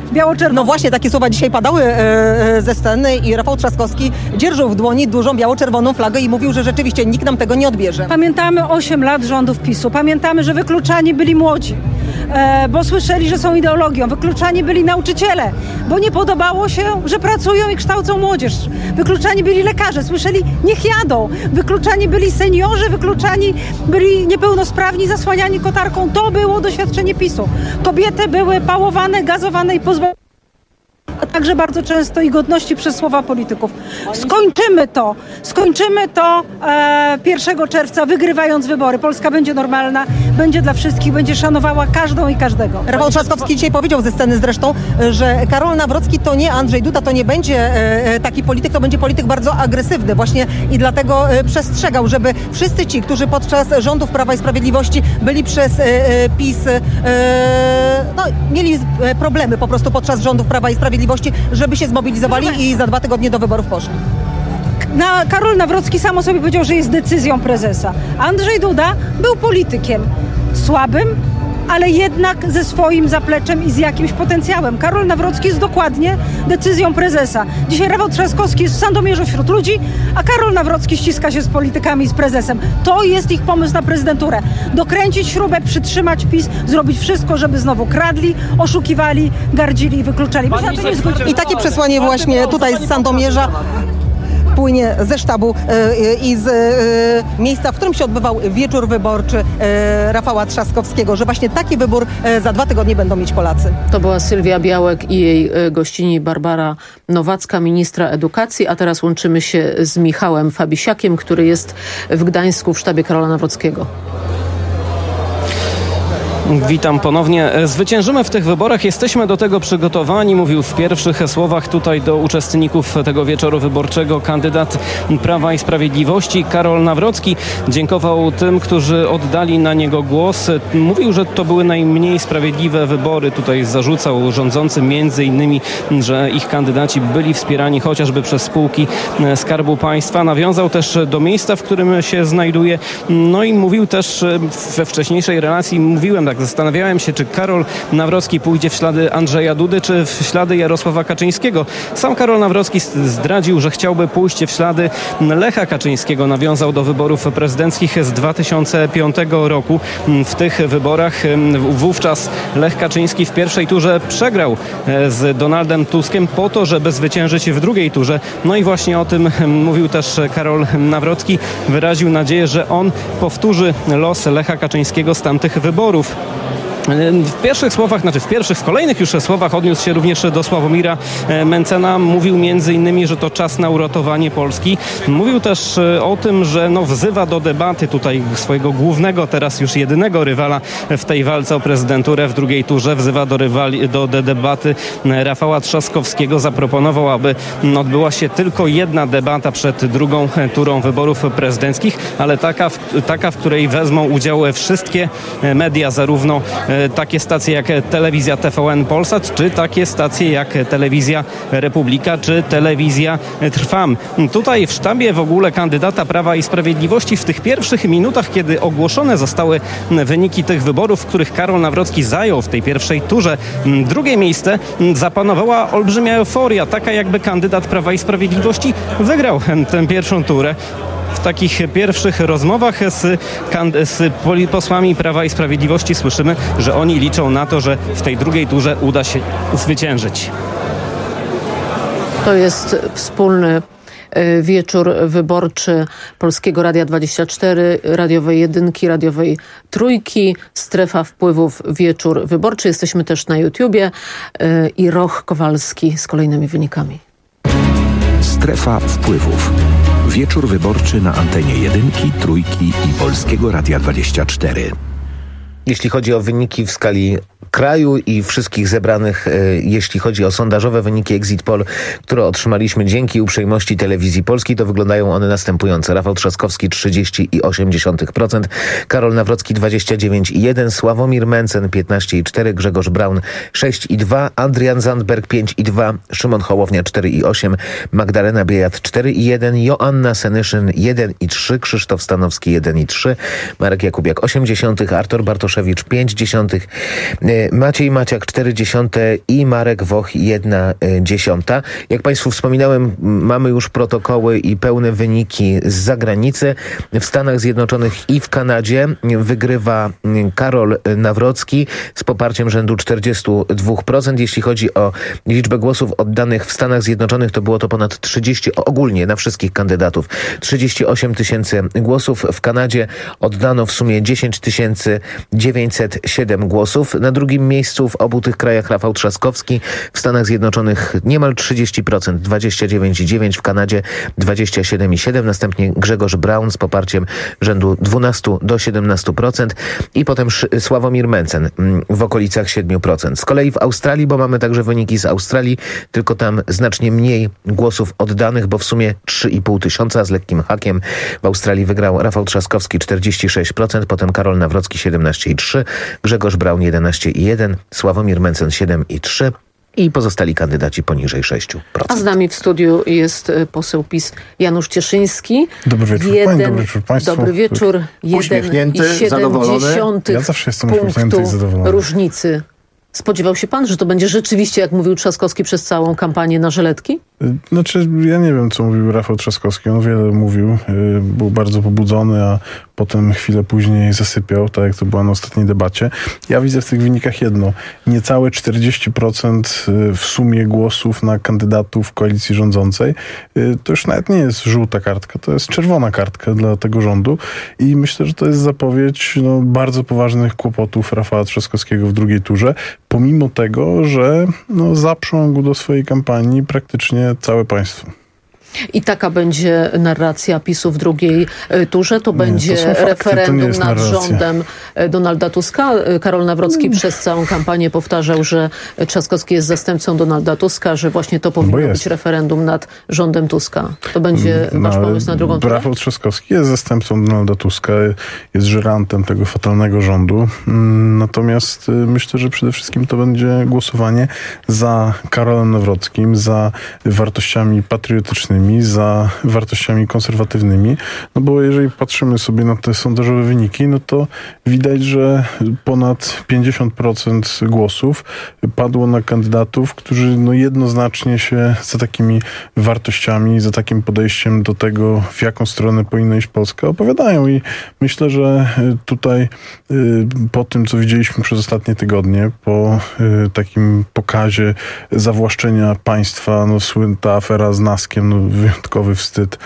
biało-czerwoną. No właśnie, takie słowa dzisiaj padały e, ze sceny i Rafał Trzaskowski dzierżył w dłoni dużą biało-czerwoną flagę i mówił, że rzeczywiście nikt nam tego nie odbierze. Pamiętamy osiem lat rządów PiSu. Pamiętamy, że wykluczani byli młodzi, e, bo słyszeli, że są ideologią. Wykluczani byli nauczyciele, bo nie podobało się, że pracują i kształcą młodzież. Wykluczani byli lekarze, słyszeli, niech jadą. Wykluczani byli seniorzy, wykluczani byli niepełnosprawni, zasłaniani kotarką. To było doświadczenie PiSu. Kobiety były pałowane, gazowane i pozbawione, a także bardzo często i godności przez słowa polityków. Skończymy to, skończymy to e, pierwszego czerwca, wygrywając wybory. Polska będzie normalna, będzie dla wszystkich, będzie szanowała każdą i każdego. Rafał Trzaskowski dzisiaj powiedział ze sceny zresztą, że Karol Nawrocki to nie Andrzej Duda, to nie będzie e, taki polityk, to będzie polityk bardzo agresywny właśnie i dlatego e, przestrzegał, żeby wszyscy ci, którzy podczas rządów Prawa i Sprawiedliwości byli przez e, PiS, e, no, mieli problemy po prostu podczas rządów Prawa i Sprawiedliwości, żeby się zmobilizowali i za dwa tygodnie do wyborów poszli. Na, Karol Nawrocki sam o sobie powiedział, że jest decyzją prezesa. Andrzej Duda był politykiem słabym, ale jednak ze swoim zapleczem i z jakimś potencjałem. Karol Nawrocki jest dokładnie decyzją prezesa. Dzisiaj Rafał Trzaskowski jest w Sandomierzu wśród ludzi, a Karol Nawrocki ściska się z politykami i z prezesem. To jest ich pomysł na prezydenturę. Dokręcić śrubę, przytrzymać PiS, zrobić wszystko, żeby znowu kradli, oszukiwali, gardzili i wykluczali. I takie przesłanie właśnie tutaj z Sandomierza płynie ze sztabu e, i z e, miejsca, w którym się odbywał wieczór wyborczy e, Rafała Trzaskowskiego, że właśnie taki wybór e, za dwa tygodnie będą mieć Polacy. To była Sylwia Białek i jej e, gościni Barbara Nowacka, ministra edukacji, a teraz łączymy się z Michałem Fabisiakiem, który jest w Gdańsku w sztabie Karola Nawrockiego. Witam ponownie. Zwyciężymy w tych wyborach, jesteśmy do tego przygotowani, mówił w pierwszych słowach tutaj do uczestników tego wieczoru wyborczego kandydat Prawa i Sprawiedliwości Karol Nawrocki. Dziękował tym, którzy oddali na niego głos. Mówił, że to były najmniej sprawiedliwe wybory. Tutaj zarzucał rządzącym między innymi, że ich kandydaci byli wspierani chociażby przez spółki Skarbu Państwa. Nawiązał też do miejsca, w którym się znajduje. No i mówił też we wcześniejszej relacji, mówiłem tak, zastanawiałem się, czy Karol Nawrocki pójdzie w ślady Andrzeja Dudy, czy w ślady Jarosława Kaczyńskiego. Sam Karol Nawrocki zdradził, że chciałby pójść w ślady Lecha Kaczyńskiego. Nawiązał do wyborów prezydenckich z dwa tysiące piątego roku. W tych wyborach wówczas Lech Kaczyński w pierwszej turze przegrał z Donaldem Tuskiem po to, żeby zwyciężyć w drugiej turze. No i właśnie o tym mówił też Karol Nawrocki. Wyraził nadzieję, że on powtórzy los Lecha Kaczyńskiego z tamtych wyborów. W pierwszych słowach, znaczy w pierwszych, w kolejnych już słowach odniósł się również do Sławomira Mencena. Mówił między innymi, że to czas na uratowanie Polski. Mówił też o tym, że no wzywa do debaty tutaj swojego głównego, teraz już jedynego rywala w tej walce o prezydenturę w drugiej turze. Wzywa do, rywali, do debaty Rafała Trzaskowskiego. Zaproponował, aby odbyła się tylko jedna debata przed drugą turą wyborów prezydenckich, ale taka, taka w której wezmą udział wszystkie media, zarówno takie stacje jak telewizja T V N Polsat, czy takie stacje jak telewizja Republika, czy telewizja Trwam. Tutaj w sztabie w ogóle kandydata Prawa i Sprawiedliwości w tych pierwszych minutach, kiedy ogłoszone zostały wyniki tych wyborów, w których Karol Nawrocki zajął w tej pierwszej turze drugie miejsce, zapanowała olbrzymia euforia, taka jakby kandydat Prawa i Sprawiedliwości wygrał tę pierwszą turę. W takich pierwszych rozmowach z, z posłami Prawa i Sprawiedliwości słyszymy, że oni liczą na to, że w tej drugiej turze uda się zwyciężyć. To jest wspólny wieczór wyborczy Polskiego Radia dwadzieścia cztery, radiowej jedynki, radiowej trójki, strefa wpływów, wieczór wyborczy. Jesteśmy też na YouTubie i Roch Kowalski z kolejnymi wynikami. Strefa wpływów. Wieczór wyborczy na antenie jedynki, trójki i Polskiego Radia dwadzieścia cztery. Jeśli chodzi o wyniki w skali kraju i wszystkich zebranych, jeśli chodzi o sondażowe wyniki Exit Poll, które otrzymaliśmy dzięki uprzejmości Telewizji Polskiej, to wyglądają one następująco. Rafał Trzaskowski trzydzieści i osiem dziesiątych procent, Karol Nawrocki dwadzieścia dziewięć i jeden procent, Sławomir Mencen piętnaście i cztery procent, Grzegorz Braun sześć i dwa procent, Adrian Zandberg pięć i dwa procent, Szymon Hołownia cztery i osiem procent, Magdalena Biejat cztery i jeden procent, Joanna Senyszyn jeden i trzy procent, Krzysztof Stanowski jeden i trzy procent, Marek Jakubiak osiem dziesiątych procent, Artur Bartoszewicz pięć dziesiątych Maciej Maciak cztery dziesiąte i Marek Woch jedna dziesiąta. Jak Państwu wspominałem, mamy już protokoły i pełne wyniki z zagranicy. W Stanach Zjednoczonych i w Kanadzie wygrywa Karol Nawrocki z poparciem rzędu czterdzieści dwa procent. Jeśli chodzi o liczbę głosów oddanych w Stanach Zjednoczonych, to było to ponad trzydzieści, ogólnie na wszystkich kandydatów, trzydzieści osiem tysięcy głosów. W Kanadzie oddano w sumie dziesięć tysięcy dziewięćset siedem głosów. Na drugim miejscu w obu tych krajach Rafał Trzaskowski, w Stanach Zjednoczonych niemal trzydzieści procent, dwadzieścia dziewięć przecinek dziewięć procent, w Kanadzie dwadzieścia siedem przecinek siedem procent, następnie Grzegorz Braun z poparciem rzędu dwanaście do siedemnastu procent i potem Sławomir Mencen w okolicach siedem procent. Z kolei w Australii, bo mamy także wyniki z Australii, tylko tam znacznie mniej głosów oddanych, bo w sumie trzy i pół tysiąca z lekkim hakiem. W Australii wygrał Rafał Trzaskowski czterdzieści sześć procent, potem Karol Nawrocki siedemnaście przecinek trzy procent, Grzegorz Braun jedenaście przecinek jeden procent, Sławomir Mencen siedem przecinek trzy procent i pozostali kandydaci poniżej sześć procent. A z nami w studiu jest poseł PiS Janusz Cieszyński. Dobry wieczór, jeden, Pani, dobry wieczór Państwu. Dobry wieczór. Uśmiechnięty, zadowolony. Ja zawsze jestem uśmiechnięty i zadowolony. Różnicy. Spodziewał się pan, że to będzie rzeczywiście, jak mówił Trzaskowski, przez całą kampanię na żyletki? Znaczy, ja nie wiem, co mówił Rafał Trzaskowski. On wiele mówił, był bardzo pobudzony, a potem chwilę później zasypiał, tak jak to było na ostatniej debacie. Ja widzę w tych wynikach jedno. Niecałe czterdzieści procent w sumie głosów na kandydatów koalicji rządzącej. To już nawet nie jest żółta kartka, to jest czerwona kartka dla tego rządu i myślę, że to jest zapowiedź no, bardzo poważnych kłopotów Rafała Trzaskowskiego w drugiej turze, pomimo tego, że no, zaprzągł do swojej kampanii praktycznie całe państwo. I taka będzie narracja PiSu w drugiej turze. To nie, będzie to fakty, referendum to nad narracja. rządem Donalda Tuska. Karol Nawrocki hmm. przez całą kampanię powtarzał, że Trzaskowski jest zastępcą Donalda Tuska, że właśnie to powinno no być referendum nad rządem Tuska. To będzie no, wasz pomysł na drugą turę? Rafał Trzaskowski jest zastępcą Donalda Tuska, jest żerantem tego fatalnego rządu. Natomiast myślę, że przede wszystkim to będzie głosowanie za Karolem Nawrockim, za wartościami patriotycznymi, za wartościami konserwatywnymi, no bo jeżeli patrzymy sobie na te sondażowe wyniki, no to widać, że ponad pięćdziesiąt procent głosów padło na kandydatów, którzy no jednoznacznie się za takimi wartościami, za takim podejściem do tego, w jaką stronę powinna iść Polska, opowiadają i myślę, że tutaj po tym, co widzieliśmy przez ostatnie tygodnie, po takim pokazie zawłaszczenia państwa, no ta afera z Naskiem, no wyjątkowy wstyd.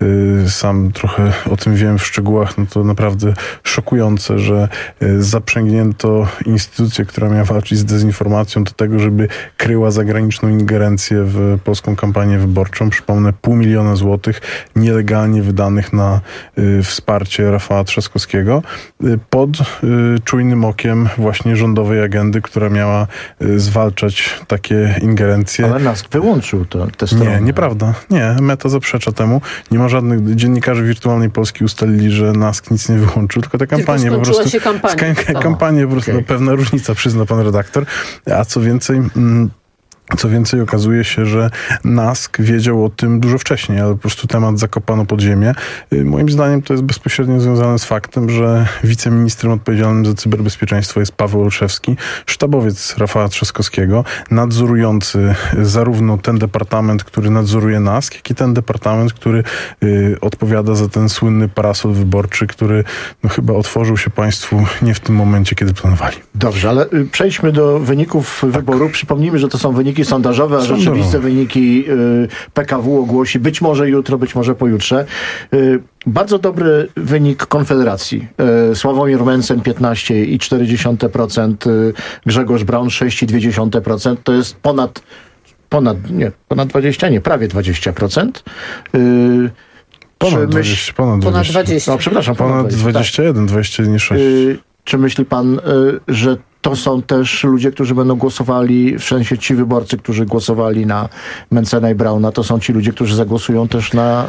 Sam trochę o tym wiem w szczegółach. No to naprawdę szokujące, że zaprzęgnięto instytucję, która miała walczyć z dezinformacją do tego, żeby kryła zagraniczną ingerencję w polską kampanię wyborczą. Przypomnę, pół miliona złotych nielegalnie wydanych na wsparcie Rafała Trzaskowskiego pod czujnym okiem właśnie rządowej agendy, która miała zwalczać takie ingerencje. Ale Nask wyłączył to, te strony. Nie, nieprawda. Nie, Meta zaprzecza temu. Nie ma żadnych... Dziennikarze Wirtualnej Polski ustalili, że Nask nic nie wyłączył, tylko te kampanie tylko po prostu... się kampania. Ska- kampanie po prostu, okay. no, pewna różnica, przyzna pan redaktor. A co więcej... Mm, Co więcej, okazuje się, że Nask wiedział o tym dużo wcześniej, ale po prostu temat zakopano pod ziemię. Moim zdaniem to jest bezpośrednio związane z faktem, że wiceministrem odpowiedzialnym za cyberbezpieczeństwo jest Paweł Olszewski, sztabowiec Rafała Trzaskowskiego, nadzorujący zarówno ten departament, który nadzoruje Nask, jak i ten departament, który y, odpowiada za ten słynny parasol wyborczy, który no, chyba otworzył się państwu nie w tym momencie, kiedy planowali. Dobrze, ale y, przejdźmy do wyników tak. wyboru. Przypomnijmy, że to są wyniki sondażowe, a rzeczywiste wyniki y, P K W ogłosi być może jutro, być może pojutrze. Y, bardzo dobry wynik Konfederacji. Y, Sławomir Mencen piętnaście przecinek cztery procent, y, Grzegorz Braun sześć przecinek dwa procent. To jest ponad, ponad, nie, ponad dwadzieścia, nie, prawie dwadzieścia procent. Y, ponad dwadzieścia, ponad dwadzieścia. Ponad dwadzieścia. No, przepraszam. Ponad, ponad dwadzieścia jeden, tak. dwadzieścia jeden przecinek sześć. Y, czy myśli pan, y, że to są też ludzie, którzy będą głosowali, w sensie ci wyborcy, którzy głosowali na Mencena i Brauna, to są ci ludzie, którzy zagłosują też na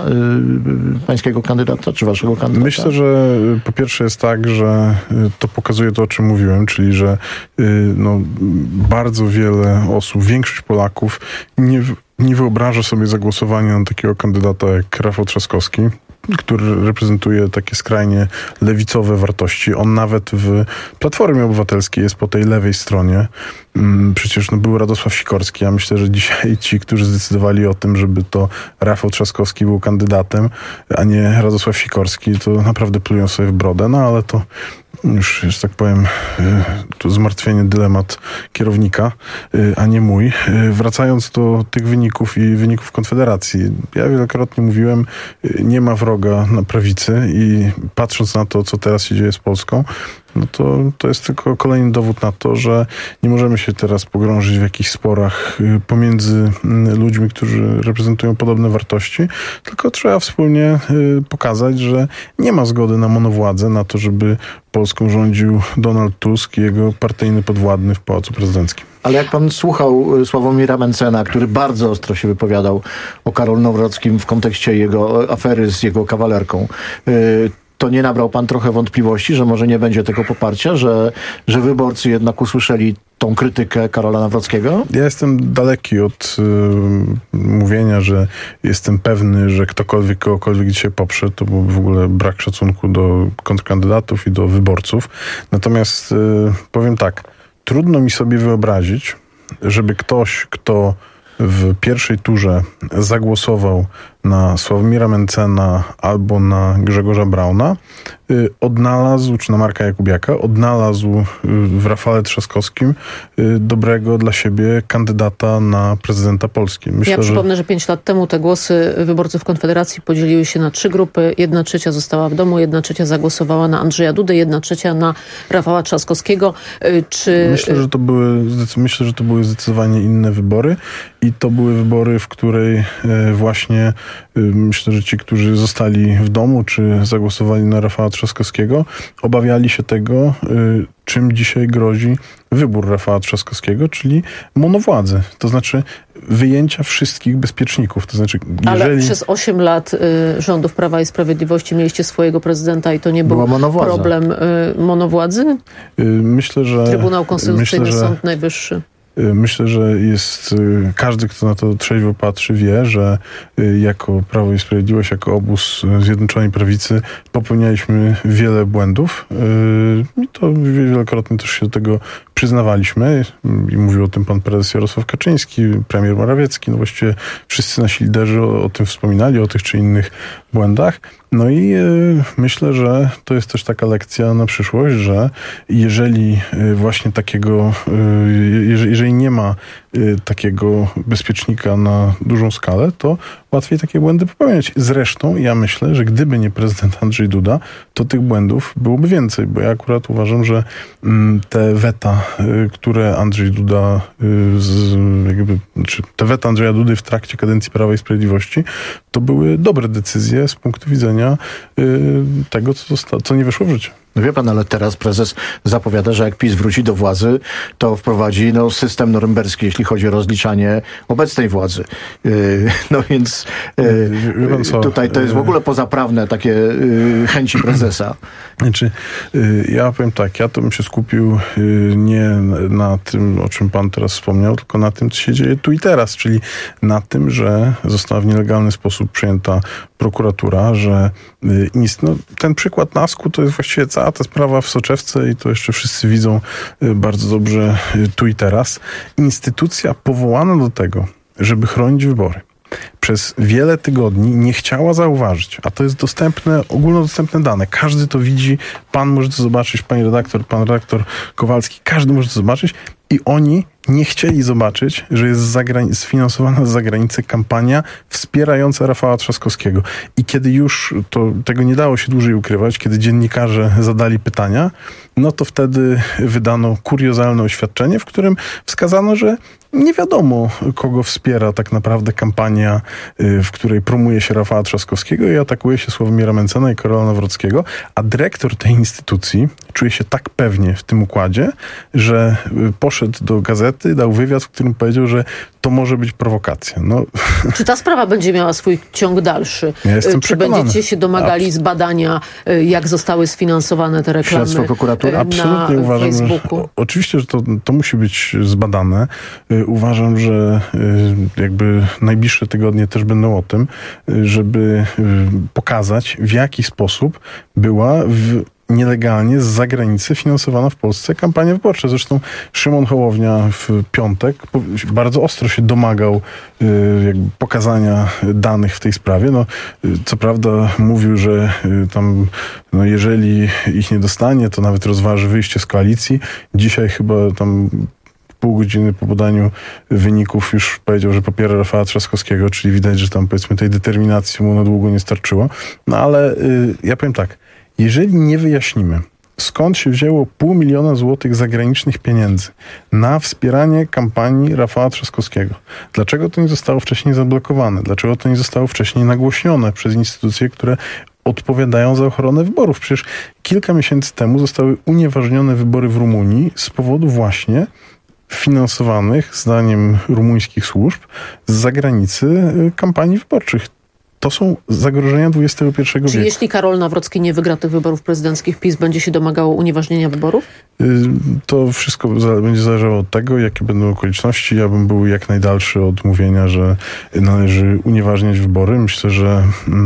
y, pańskiego kandydata, czy waszego kandydata? Myślę, że po pierwsze jest tak, że to pokazuje to, o czym mówiłem, czyli że y, no, bardzo wiele osób, większość Polaków nie, nie wyobraża sobie zagłosowania na takiego kandydata jak Rafał Trzaskowski. który reprezentuje takie skrajnie lewicowe wartości. On nawet w Platformie Obywatelskiej jest po tej lewej stronie. Przecież no, był Radosław Sikorski. Ja myślę, że dzisiaj ci, którzy zdecydowali o tym, żeby to Rafał Trzaskowski był kandydatem, a nie Radosław Sikorski, to naprawdę plują sobie w brodę. No ale to już, że tak powiem, to zmartwienie, dylemat kierownika, a nie mój. Wracając do tych wyników i wyników Konfederacji. Ja wielokrotnie mówiłem, nie ma wroga na prawicy i patrząc na to, co teraz się dzieje z Polską, no to, to jest tylko kolejny dowód na to, że nie możemy się teraz pogrążyć w jakichś sporach pomiędzy ludźmi, którzy reprezentują podobne wartości, tylko trzeba wspólnie pokazać, że nie ma zgody na monowładzę, na to, żeby Polską rządził Donald Tusk i jego partyjny podwładny w Pałacu Prezydenckim. Ale jak pan słuchał Sławomira Mentzena, który bardzo ostro się wypowiadał o Karolu Nawrockim w kontekście jego afery z jego kawalerką, to nie nabrał pan trochę wątpliwości, że może nie będzie tego poparcia, że, że wyborcy jednak usłyszeli tą krytykę Karola Nawrockiego? Ja jestem daleki od y, mówienia, że jestem pewny, że ktokolwiek kogokolwiek dzisiaj poprze, to byłby w ogóle brak szacunku do kontrkandydatów i do wyborców. Natomiast y, powiem tak, trudno mi sobie wyobrazić, żeby ktoś, kto w pierwszej turze zagłosował na Sławomira Mentzena albo na Grzegorza Brauna, y, odnalazł, czy na Marka Jakubiaka, odnalazł y, w Rafale Trzaskowskim y, dobrego dla siebie kandydata na prezydenta Polski. Myślę, ja przypomnę, że... że pięć lat temu te głosy wyborców Konfederacji podzieliły się na trzy grupy. Jedna trzecia została w domu, jedna trzecia zagłosowała na Andrzeja Dudę, jedna trzecia na Rafała Trzaskowskiego. Y, czy... Myślę, że to były, myślę, że to były zdecydowanie inne wybory i to były wybory, w której y, właśnie myślę, że ci, którzy zostali w domu, czy zagłosowali na Rafała Trzaskowskiego, obawiali się tego, czym dzisiaj grozi wybór Rafała Trzaskowskiego, czyli monowładzy. To znaczy wyjęcia wszystkich bezpieczników. To znaczy, jeżeli... Ale przez osiem lat y, rządów Prawa i Sprawiedliwości mieliście swojego prezydenta i to nie był problem y, monowładzy? Myślę, że... Trybunał Konstytucyjny, myślę, że... Sąd Najwyższy. Myślę, że jest, każdy, kto na to trzeźwo patrzy, wie, że jako Prawo i Sprawiedliwość, jako obóz Zjednoczonej Prawicy popełnialiśmy wiele błędów i to wielokrotnie też się do tego przyznawaliśmy i mówił o tym pan prezes Jarosław Kaczyński, premier Morawiecki, no właściwie wszyscy nasi liderzy o, o tym wspominali, o tych czy innych błędach. No i y, myślę, że to jest też taka lekcja na przyszłość, że jeżeli y, właśnie takiego, y, jeżeli, jeżeli nie ma y, takiego bezpiecznika na dużą skalę, to łatwiej takie błędy popełniać. Zresztą ja myślę, że gdyby nie prezydent Andrzej Duda, to tych błędów byłoby więcej, bo ja akurat uważam, że y, te weta, y, które Andrzej Duda, y, z, jakby, czy te weta Andrzeja Dudy w trakcie kadencji Prawa i Sprawiedliwości, to były dobre decyzje z punktu widzenia tego, co, zosta- co nie wyszło w życie. No wie pan, ale teraz prezes zapowiada, że jak PiS wróci do władzy, to wprowadzi no, system norymberski, jeśli chodzi o rozliczanie obecnej władzy. Yy, no więc yy, tutaj to jest w ogóle pozaprawne takie yy, chęci prezesa. Znaczy, yy, ja powiem tak, ja to bym się skupił yy, nie na tym, o czym pan teraz wspomniał, tylko na tym, co się dzieje tu i teraz, czyli na tym, że została w nielegalny sposób przejęta prokuratura, że yy, no, ten przykład Nasku to jest właściwie cała ta sprawa w soczewce i to jeszcze wszyscy widzą bardzo dobrze tu i teraz. Instytucja powołana do tego, żeby chronić wybory, przez wiele tygodni nie chciała zauważyć, a to jest dostępne, ogólnodostępne dane. Każdy to widzi, pan może to zobaczyć, pani redaktor, pan redaktor Kowalski, każdy może to zobaczyć i oni nie chcieli zobaczyć, że jest zagrani- sfinansowana z zagranicy kampania wspierająca Rafała Trzaskowskiego. I kiedy już to, tego nie dało się dłużej ukrywać, kiedy dziennikarze zadali pytania, no to wtedy wydano kuriozalne oświadczenie, w którym wskazano, że nie wiadomo, kogo wspiera tak naprawdę kampania, w której promuje się Rafała Trzaskowskiego i atakuje się Sławomira Mentzena i Karola Nawrockiego, a dyrektor tej instytucji czuje się tak pewnie w tym układzie, że poszedł do gazety Gazety, dał wywiad, w którym powiedział, że to może być prowokacja. No. Czy ta sprawa będzie miała swój ciąg dalszy? Ja jestem Czy przekonany. będziecie się domagali z badania, jak zostały sfinansowane te reklamy Śledztwo prokuratury? Absolutnie na uważam, Facebooku? że, oczywiście, że to, to musi być zbadane. Uważam, że jakby najbliższe tygodnie też będą o tym, żeby pokazać, w jaki sposób była w nielegalnie z zagranicy finansowana w Polsce kampania wyborcza. Zresztą Szymon Hołownia w piątek bardzo ostro się domagał y, jakby pokazania danych w tej sprawie. No, y, co prawda mówił, że y, tam no, jeżeli ich nie dostanie, to nawet rozważy wyjście z koalicji. Dzisiaj chyba tam pół godziny po podaniu wyników już powiedział, że popiera Rafała Trzaskowskiego, czyli widać, że tam powiedzmy tej determinacji mu na długo nie starczyło. No ale y, ja powiem tak, jeżeli nie wyjaśnimy, skąd się wzięło pół miliona złotych zagranicznych pieniędzy na wspieranie kampanii Rafała Trzaskowskiego, dlaczego to nie zostało wcześniej zablokowane, dlaczego to nie zostało wcześniej nagłośnione przez instytucje, które odpowiadają za ochronę wyborów? Przecież kilka miesięcy temu zostały unieważnione wybory w Rumunii z powodu właśnie finansowanych, zdaniem rumuńskich służb, z zagranicy kampanii wyborczych. To są zagrożenia dwudziestego pierwszego Czy wieku. jeśli Karol Nawrocki nie wygra tych wyborów prezydenckich, PiS będzie się domagało unieważnienia wyborów? To wszystko będzie zależało od tego, jakie będą okoliczności. Ja bym był jak najdalszy od mówienia, że należy unieważniać wybory. Myślę, że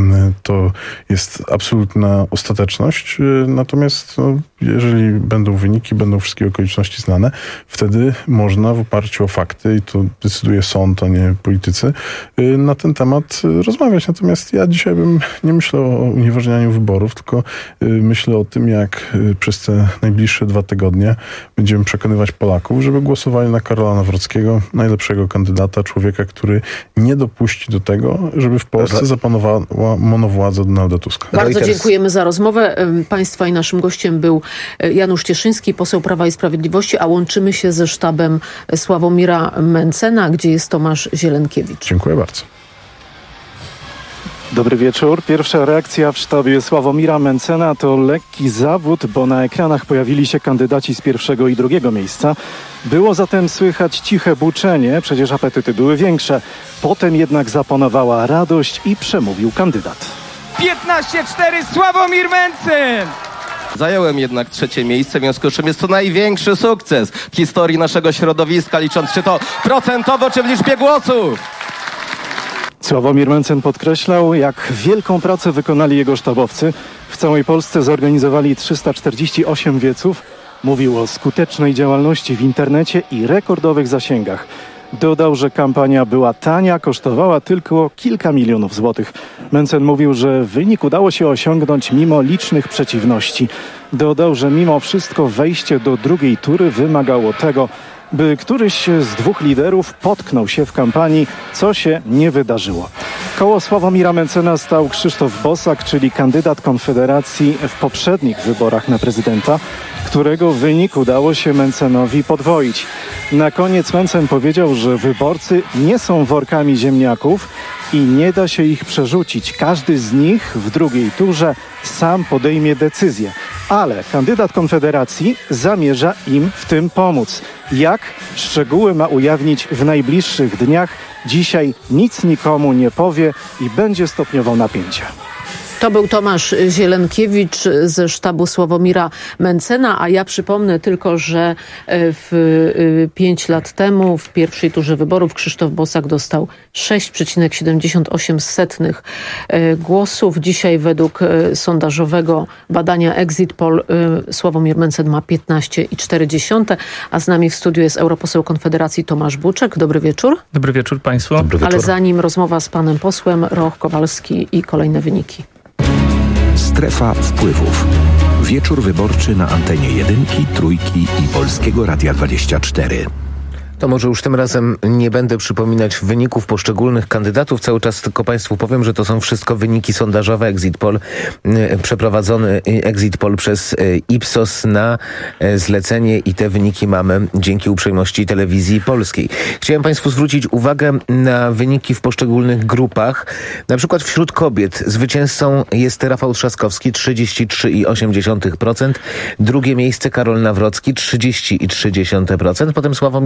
to jest absolutna ostateczność. Natomiast no, jeżeli będą wyniki, będą wszystkie okoliczności znane, wtedy można w oparciu o fakty, i to decyduje sąd, a nie politycy, na ten temat rozmawiać. Natomiast ja dzisiaj bym nie myślał o unieważnianiu wyborów, tylko myślę o tym, jak przez te najbliższe dwa tygodnie będziemy przekonywać Polaków, żeby głosowali na Karola Nawrockiego, najlepszego kandydata, człowieka, który nie dopuści do tego, żeby w Polsce zapanowała monowładza Donalda Tuska. Bardzo dziękujemy za rozmowę Państwa i naszym gościem był Janusz Cieszyński, poseł Prawa i Sprawiedliwości, a łączymy się ze sztabem Sławomira Mencena, gdzie jest Tomasz Zielenkiewicz. Dziękuję bardzo. Dobry wieczór. Pierwsza reakcja w sztabie Sławomira Mencena to lekki zawód, bo na ekranach pojawili się kandydaci z pierwszego i drugiego miejsca. Było zatem słychać ciche buczenie, przecież apetyty były większe. Potem jednak zapanowała radość i przemówił kandydat. piętnaście cztery Sławomir Mencen! Zająłem jednak trzecie miejsce, w związku z czym jest to największy sukces w historii naszego środowiska, licząc czy to procentowo, czy w liczbie głosów. Sławomir Mencen podkreślał, jak wielką pracę wykonali jego sztabowcy. W całej Polsce zorganizowali trzysta czterdzieści osiem wieców. Mówił o skutecznej działalności w internecie i rekordowych zasięgach. Dodał, że kampania była tania, kosztowała tylko kilka milionów złotych. Mencen mówił, że wynik udało się osiągnąć mimo licznych przeciwności. Dodał, że mimo wszystko wejście do drugiej tury wymagało tego, by któryś z dwóch liderów potknął się w kampanii, co się nie wydarzyło. Koło Sławomira Mencena stał Krzysztof Bosak, czyli kandydat Konfederacji w poprzednich wyborach na prezydenta, którego wynik udało się Mencenowi podwoić. Na koniec Mencen powiedział, że wyborcy nie są workami ziemniaków i nie da się ich przerzucić. Każdy z nich w drugiej turze sam podejmie decyzję. Ale kandydat Konfederacji zamierza im w tym pomóc. Jak? Szczegóły ma ujawnić w najbliższych dniach. Dzisiaj nic nikomu nie powie i będzie stopniował napięcie. To był Tomasz Zielenkiewicz ze sztabu Sławomira Mencena, a ja przypomnę tylko, że w pięć lat temu w pierwszej turze wyborów Krzysztof Bosak dostał sześć przecinek siedemdziesiąt osiem głosów. Dzisiaj według sondażowego badania Exit Poll Sławomir Mencen ma piętnaście przecinek cztery, a z nami w studiu jest europoseł Konfederacji Tomasz Buczek. Dobry wieczór. Dobry wieczór Państwu. Dobry wieczór. Ale zanim rozmowa z panem posłem, Roch Kowalski i kolejne wyniki. Strefa wpływów. Wieczór wyborczy na antenie jedynki, trójki i Polskiego Radia dwadzieścia cztery. To może już tym razem nie będę przypominać wyników poszczególnych kandydatów. Cały czas tylko Państwu powiem, że to są wszystko wyniki sondażowe Exit Poll, przeprowadzony Exit Poll przez Ipsos na zlecenie i te wyniki mamy dzięki uprzejmości Telewizji Polskiej. Chciałem Państwu zwrócić uwagę na wyniki w poszczególnych grupach. Na przykład wśród kobiet zwycięzcą jest Rafał Trzaskowski, trzydzieści trzy przecinek osiem procent. Drugie miejsce Karol Nawrocki, trzydzieści przecinek trzy procent. Potem Sławomir Mencen,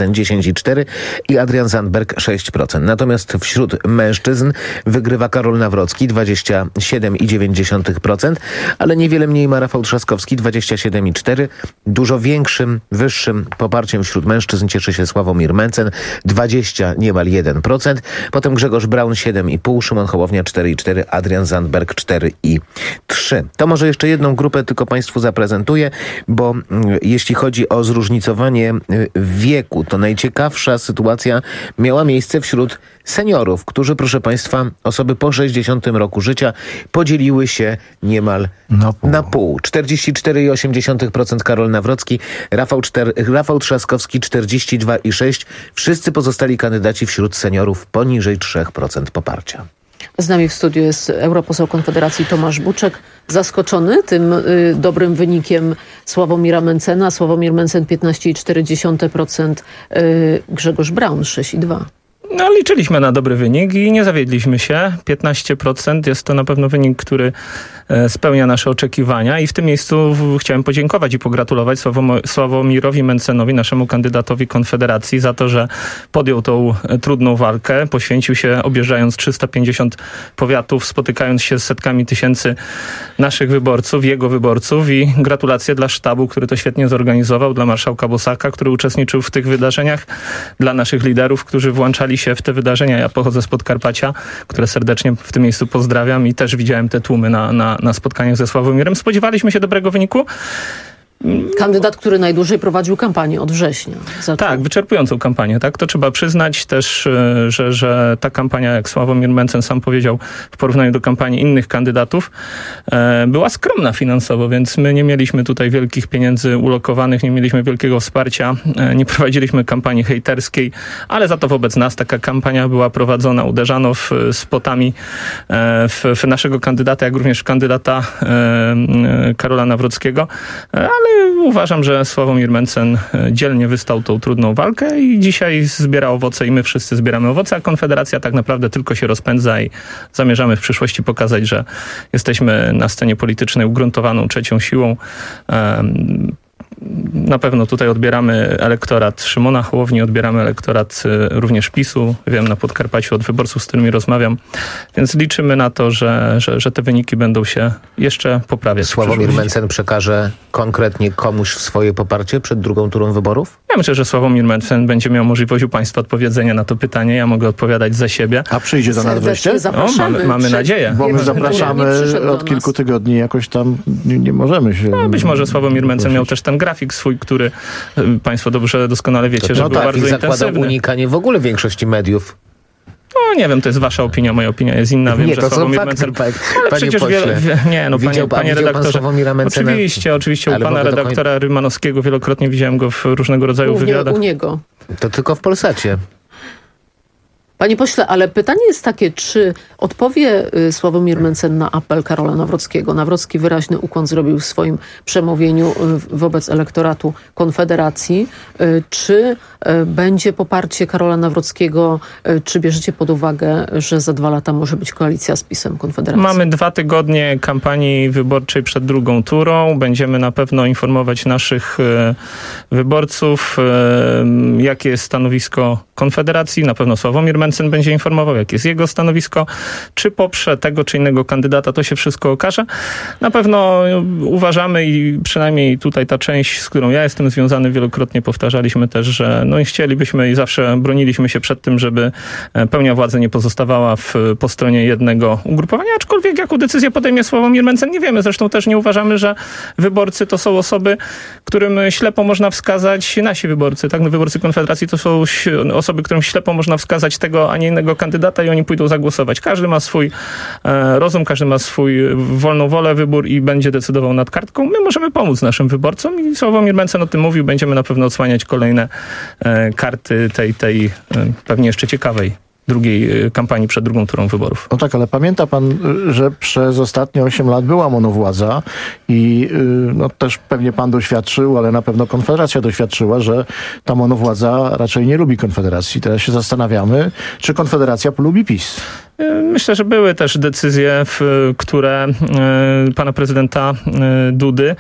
procent, dziesięć i cztery procent i Adrian Zandberg sześć procent. Natomiast wśród mężczyzn wygrywa Karol Nawrocki dwadzieścia siedem i dziewięć procent, ale niewiele mniej ma Rafał Trzaskowski dwadzieścia siedem i cztery procent. Dużo większym, wyższym poparciem wśród mężczyzn cieszy się Sławomir Mencen dwadzieścia, niemal jeden procent. Potem Grzegorz Braun siedem i pół procent, Szymon Hołownia cztery i cztery procent, Adrian Zandberg cztery i trzy procent. To może jeszcze jedną grupę tylko Państwu zaprezentuję, bo y, jeśli chodzi o zróżnicowanie y, wieku, to najciekawsza sytuacja miała miejsce wśród seniorów, którzy, proszę Państwa, osoby po sześćdziesiątym roku życia podzieliły się niemal na pół. Na pół. czterdzieści cztery i osiem procent Karol Nawrocki, Rafał, cztery, Rafał Trzaskowski czterdzieści dwa i sześć procent. Wszyscy pozostali kandydaci wśród seniorów poniżej trzy procent poparcia. Z nami w studiu jest europoseł Konfederacji Tomasz Buczek. Zaskoczony tym y, dobrym wynikiem Sławomira Mencena. Sławomir Mencen piętnaście i cztery procent, y, Grzegorz Braun sześć i dwa procent. No, liczyliśmy na dobry wynik i nie zawiedliśmy się. piętnaście procent jest to na pewno wynik, który spełnia nasze oczekiwania i w tym miejscu chciałem podziękować i pogratulować Sławomirowi Mencenowi, naszemu kandydatowi Konfederacji, za to, że podjął tą trudną walkę, poświęcił się, objeżdżając trzysta pięćdziesiąt powiatów, spotykając się z setkami tysięcy naszych wyborców, jego wyborców i gratulacje dla sztabu, który to świetnie zorganizował, dla marszałka Bosaka, który uczestniczył w tych wydarzeniach, dla naszych liderów, którzy włączali się w te wydarzenia. Ja pochodzę z Podkarpacia, które serdecznie w tym miejscu pozdrawiam i też widziałem te tłumy na, na, na spotkaniach ze Sławomirem. Spodziewaliśmy się dobrego wyniku. Kandydat, który najdłużej prowadził kampanię od września. Zaczął. Tak, wyczerpującą kampanię, tak? To trzeba przyznać też, że, że ta kampania, jak Sławomir Mencen sam powiedział, w porównaniu do kampanii innych kandydatów, była skromna finansowo, więc my nie mieliśmy tutaj wielkich pieniędzy ulokowanych, nie mieliśmy wielkiego wsparcia, nie prowadziliśmy kampanii hejterskiej, ale za to wobec nas taka kampania była prowadzona, uderzano w spotami w, w naszego kandydata, jak również w kandydata Karola Nawrockiego, ale uważam, że Sławomir Mencen dzielnie wystał tą trudną walkę i dzisiaj zbiera owoce i my wszyscy zbieramy owoce, a Konfederacja tak naprawdę tylko się rozpędza i zamierzamy w przyszłości pokazać, że jesteśmy na scenie politycznej ugruntowaną trzecią siłą. Na pewno tutaj odbieramy elektorat Szymona Hołowni, odbieramy elektorat również PiSu. Wiem na Podkarpaciu od wyborców, z którymi rozmawiam. Więc liczymy na to, że, że, że te wyniki będą się jeszcze poprawiać. Sławomir Mencen przekaże konkretnie komuś swoje poparcie przed drugą turą wyborów? Ja myślę, że Sławomir Mencen będzie miał możliwość u Państwa odpowiedzenia na to pytanie. Ja mogę odpowiadać za siebie. A przyjdzie do nas wreszcie? No, mamy, mamy nadzieję. Bo my zapraszamy od kilku tygodni, jakoś tam nie, nie możemy się... No, być może Sławomir Mencen miał też ten grafik swój, który Państwo dobrze, doskonale wiecie, no że no był tak, bardzo i zakładał intensywny. unikanie w ogóle większości mediów. No nie wiem, to jest wasza opinia, moja opinia jest inna. Wiem, nie, że to Sławomir są fakty, Mencen... panie, ale panie przecież pośle. wiele... Nie, no widział, panie, panie redaktorze. Oczywiście, oczywiście u pana redaktora koń... Rymanowskiego wielokrotnie widziałem go w różnego rodzaju Głównie wywiadach. u niego. To tylko w Polsacie. Panie pośle, ale pytanie jest takie, czy odpowie Sławomir Mencen na apel Karola Nawrockiego? Nawrocki wyraźny ukłon zrobił w swoim przemówieniu wobec elektoratu Konfederacji. Czy będzie poparcie Karola Nawrockiego? Czy bierzecie pod uwagę, że za dwa lata może być koalicja z PiS-em Konfederacji? Mamy dwa tygodnie kampanii wyborczej przed drugą turą. Będziemy na pewno informować naszych wyborców, jakie jest stanowisko Konfederacji. Na pewno Sławomir Mencen będzie informował, jakie jest jego stanowisko. Czy poprze tego czy innego kandydata, to się wszystko okaże. Na pewno uważamy i przynajmniej tutaj ta część, z którą ja jestem związany, wielokrotnie powtarzaliśmy też, że no i chcielibyśmy i zawsze broniliśmy się przed tym, żeby pełnia władzy nie pozostawała w, po stronie jednego ugrupowania, aczkolwiek jaką decyzję podejmie Sławomir Mencen, nie wiemy. Zresztą też nie uważamy, że wyborcy to są osoby, którym ślepo można wskazać, nasi wyborcy, tak? No, wyborcy Konfederacji to są osoby, którym ślepo można wskazać tego, a nie innego kandydata i oni pójdą zagłosować. Każdy ma swój e, rozum, każdy ma swój wolną wolę, wybór i będzie decydował nad kartką. My możemy pomóc naszym wyborcom i Sławomir Mencen o tym mówił. Będziemy na pewno odsłaniać kolejne e, karty tej, tej e, pewnie jeszcze ciekawej drugiej kampanii przed drugą turą wyborów. No tak, ale pamięta pan, że przez ostatnie osiem lat była monowładza i no, też pewnie pan doświadczył, ale na pewno Konfederacja doświadczyła, że ta monowładza raczej nie lubi Konfederacji. Teraz się zastanawiamy, czy Konfederacja polubi PiS. Myślę, że były też decyzje, w, które y, pana prezydenta y, Dudy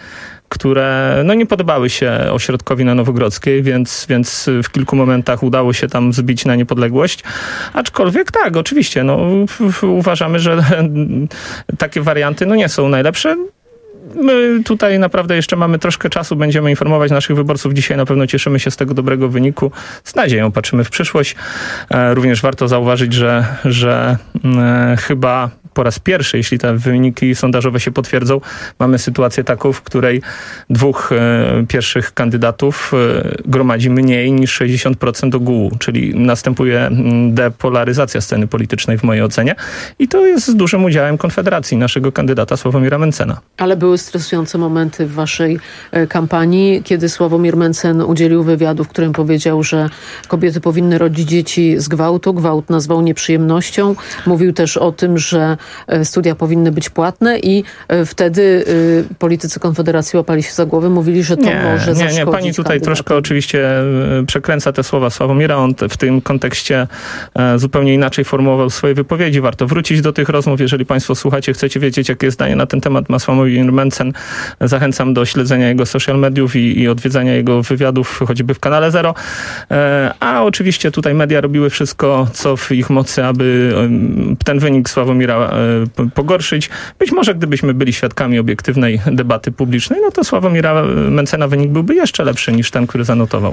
które no nie podobały się ośrodkowi na Nowogrodzkiej, więc, więc w kilku momentach udało się tam zbić na niepodległość. Aczkolwiek tak, oczywiście, no, uważamy, że takie warianty no, nie są najlepsze. My tutaj naprawdę jeszcze mamy troszkę czasu, będziemy informować naszych wyborców. Dzisiaj na pewno cieszymy się z tego dobrego wyniku. Z nadzieją patrzymy w przyszłość. E, również warto zauważyć, że, że e, chyba po raz pierwszy, jeśli te wyniki sondażowe się potwierdzą, mamy sytuację taką, w której dwóch e, pierwszych kandydatów e, gromadzi mniej niż sześćdziesiąt procent ogółu, czyli następuje depolaryzacja sceny politycznej w mojej ocenie i to jest z dużym udziałem Konfederacji, naszego kandydata Sławomira Mentzena. Ale były stresujące momenty w waszej e, kampanii, kiedy Sławomir Mentzen udzielił wywiadu, w którym powiedział, że kobiety powinny rodzić dzieci z gwałtu. Gwałt nazwał nieprzyjemnością. Mówił też o tym, że e, studia powinny być płatne i e, wtedy e, politycy Konfederacji łapali się za głowę, mówili, że to nie, może zaszkodzić Nie, nie, pani tutaj kandydatom. troszkę oczywiście przekręca te słowa Sławomira. On w tym kontekście e, zupełnie inaczej formułował swoje wypowiedzi. Warto wrócić do tych rozmów. Jeżeli państwo słuchacie, chcecie wiedzieć, jakie zdanie na ten temat ma Sławomir Mentzen, zachęcam do śledzenia jego social mediów i, i odwiedzania jego wywiadów, choćby w kanale Zero. E, a oczywiście tutaj media robiły wszystko, co w ich mocy, aby ten wynik Sławomira e, pogorszyć. Być może gdybyśmy byli świadkami obiektywnej debaty publicznej, no to Sławomira Mentzena wynik byłby jeszcze lepszy niż ten, który zanotował.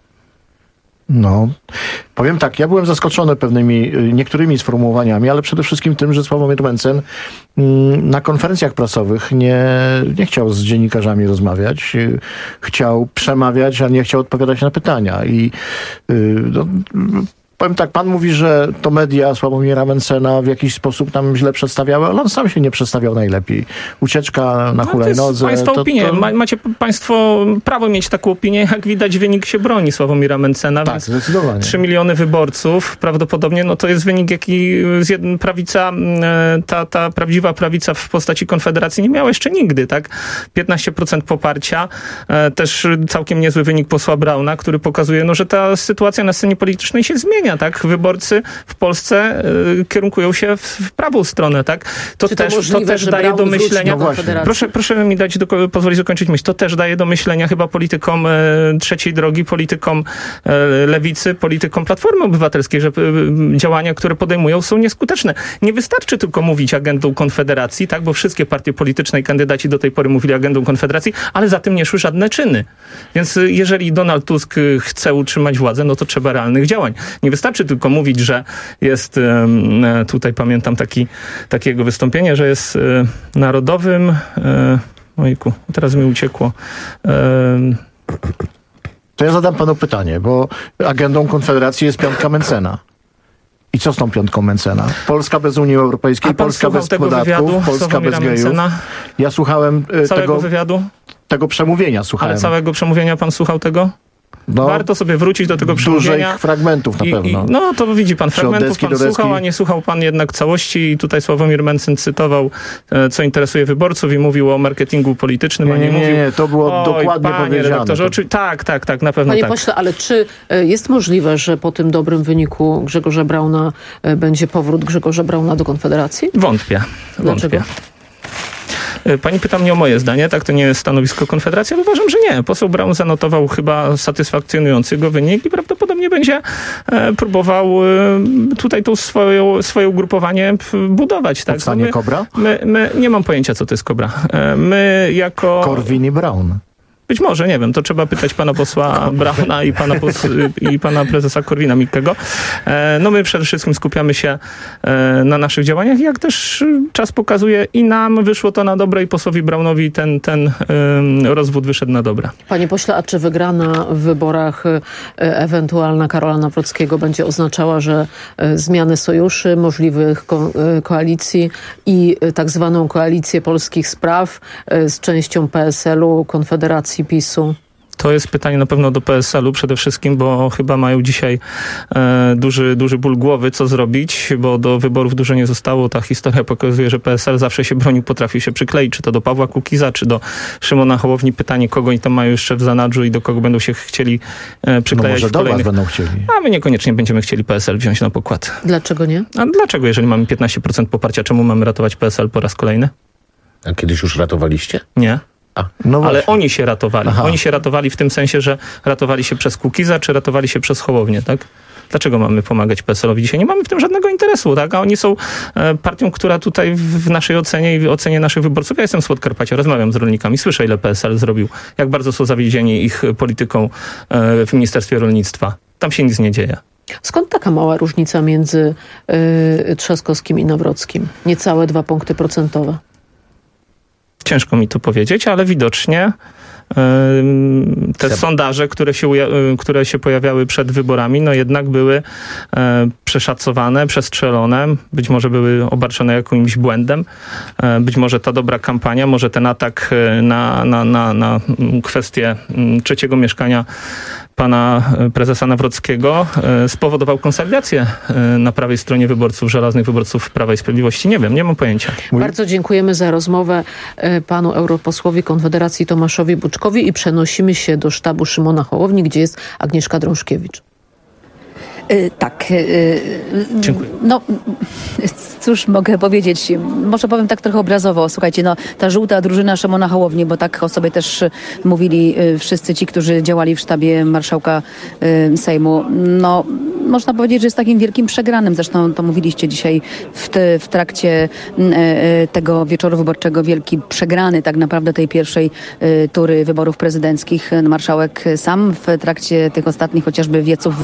No, powiem tak, ja byłem zaskoczony pewnymi, niektórymi sformułowaniami, ale przede wszystkim tym, że Sławomir Mentzen na konferencjach prasowych nie, nie chciał z dziennikarzami rozmawiać, chciał przemawiać, a nie chciał odpowiadać na pytania. I no, powiem tak, pan mówi, że to media Sławomira Mentzena w jakiś sposób tam źle przedstawiały, ale on sam się nie przedstawiał najlepiej. Ucieczka na hulajnodze. To jest państwa to, opinia. to... Macie państwo prawo mieć taką opinię, jak widać wynik się broni Sławomira Mentzena. Tak, zdecydowanie. trzy miliony wyborców prawdopodobnie, no to jest wynik, jaki z jednej prawica, ta, ta prawdziwa prawica w postaci Konfederacji nie miała jeszcze nigdy, tak? piętnaście procent poparcia. Też całkiem niezły wynik posła Brauna, który pokazuje, no, że ta sytuacja na scenie politycznej się zmienia. Tak, wyborcy w Polsce y, kierunkują się w, w prawą stronę, tak? To Czy to też, możliwe, to też że daje Braun do myślenia. No proszę, proszę mi dać, do, pozwolić dokończyć myśl. To też daje do myślenia chyba politykom e, trzeciej drogi, politykom e, lewicy, politykom Platformy Obywatelskiej, że e, działania, które podejmują, są nieskuteczne. Nie wystarczy tylko mówić agendą Konfederacji, tak? Bo wszystkie partie polityczne i kandydaci do tej pory mówili agendą Konfederacji, ale za tym nie szły żadne czyny. Więc e, jeżeli Donald Tusk chce utrzymać władzę, no to trzeba realnych działań. Nie wystarczy tylko mówić, że jest, tutaj pamiętam taki, takiego wystąpienie, że jest narodowym, ojku, teraz mi uciekło. To ja zadam panu pytanie, bo agendą Konfederacji jest piątka Mentzena. I co z tą piątką Mentzena? Polska bez Unii Europejskiej, Polska bez podatków, wywiadu, Polska bez gejów. Mentzena? Ja słuchałem całego tego wywiadu? Tego przemówienia słuchałem. Ale całego przemówienia pan słuchał tego? No, warto sobie wrócić do tego przemówienia. Dużych fragmentów na I, pewno. I, no to widzi pan, fragmentów pan słuchał, a nie słuchał pan jednak całości i tutaj Sławomir Mentzen cytował, co interesuje wyborców i mówił o marketingu politycznym, nie, a nie, nie mówił... Nie, nie, to było Oj, dokładnie panie powiedziane. Redaktorze, oczy... Tak, tak, tak, na pewno Panie tak. pośle, ale czy jest możliwe, że po tym dobrym wyniku Grzegorza Brauna będzie powrót Grzegorza Brauna do Konfederacji? Wątpię. Dlaczego? Wątpię. Pani pyta mnie o moje zdanie, tak? To nie jest stanowisko Konfederacji, ale uważam, że nie. Poseł Braun zanotował chyba satysfakcjonujący go wynik i prawdopodobnie będzie e, próbował e, tutaj to swoją, swoje ugrupowanie budować. Tak? Powstanie my, Kobra? My, my, nie mam pojęcia, co to jest Kobra. E, my jako... Korwin i Braun. Być może, nie wiem, to trzeba pytać pana posła Brauna i pana, pos, i pana prezesa Korwina-Mikkego. No my przede wszystkim skupiamy się na naszych działaniach. Jak też czas pokazuje i nam wyszło to na dobre i posłowi Braunowi ten, ten rozwód wyszedł na dobre. Panie pośle, a czy wygrana w wyborach ewentualna Karola Nawrockiego będzie oznaczała, że zmiany sojuszy, możliwych ko- koalicji i tak zwaną koalicję polskich spraw z częścią P S L-u, Konfederacji, PiS-u? To jest pytanie na pewno do P S L-u przede wszystkim, bo chyba mają dzisiaj e, duży, duży ból głowy, co zrobić, bo do wyborów dużo nie zostało. Ta historia pokazuje, że P S L zawsze się bronił, potrafił się przykleić, czy to do Pawła Kukiza, czy do Szymona Hołowni. Pytanie, kogo oni tam mają jeszcze w zanadrzu i do kogo będą się chcieli e, przyklejać. No może w kolejnych... do was będą chcieli. A my niekoniecznie będziemy chcieli P S L wziąć na pokład. Dlaczego nie? A dlaczego, jeżeli mamy piętnaście procent poparcia, czemu mamy ratować P S L po raz kolejny? A kiedyś już ratowaliście? Nie. No ale oni się ratowali. Aha. Oni się ratowali w tym sensie, że ratowali się przez Kukiza, czy ratowali się przez Hołownię, tak? Dlaczego mamy pomagać P S L-owi dzisiaj? Nie mamy w tym żadnego interesu, tak? A oni są e, partią, która tutaj w naszej ocenie i w ocenie naszych wyborców, ja jestem z Podkarpacia, rozmawiam z rolnikami, słyszę, ile P S L zrobił, jak bardzo są zawiedzieni ich polityką e, w Ministerstwie Rolnictwa. Tam się nic nie dzieje. Skąd taka mała różnica między y, Trzaskowskim i Nawrockim? Niecałe dwa punkty procentowe. Ciężko mi to powiedzieć, ale widocznie te sondaże, które się, które się pojawiały przed wyborami, no jednak były przeszacowane, przestrzelone, być może były obarczone jakimś błędem, być może ta dobra kampania, może ten atak na, na, na, na kwestię trzeciego mieszkania pana prezesa Nawrockiego spowodował konsolidację na prawej stronie wyborców, żelaznych wyborców Prawa i Sprawiedliwości. Nie wiem, nie mam pojęcia. Bardzo dziękujemy za rozmowę panu europosłowi Konfederacji Tomaszowi Buczkowi i przenosimy się do sztabu Szymona Hołowni, gdzie jest Agnieszka Drążkiewicz. Yy, tak. Yy, Dziękuję. No, cóż mogę powiedzieć? Może powiem tak trochę obrazowo. Słuchajcie, no, ta żółta drużyna Szymona Hołowni, bo tak o sobie też mówili yy, wszyscy ci, którzy działali w sztabie marszałka yy, Sejmu. No, można powiedzieć, że jest takim wielkim przegranym. Zresztą to mówiliście dzisiaj w, te, w trakcie yy, tego wieczoru wyborczego. Wielki przegrany tak naprawdę tej pierwszej yy, tury wyborów prezydenckich. Marszałek sam w trakcie tych ostatnich chociażby wieców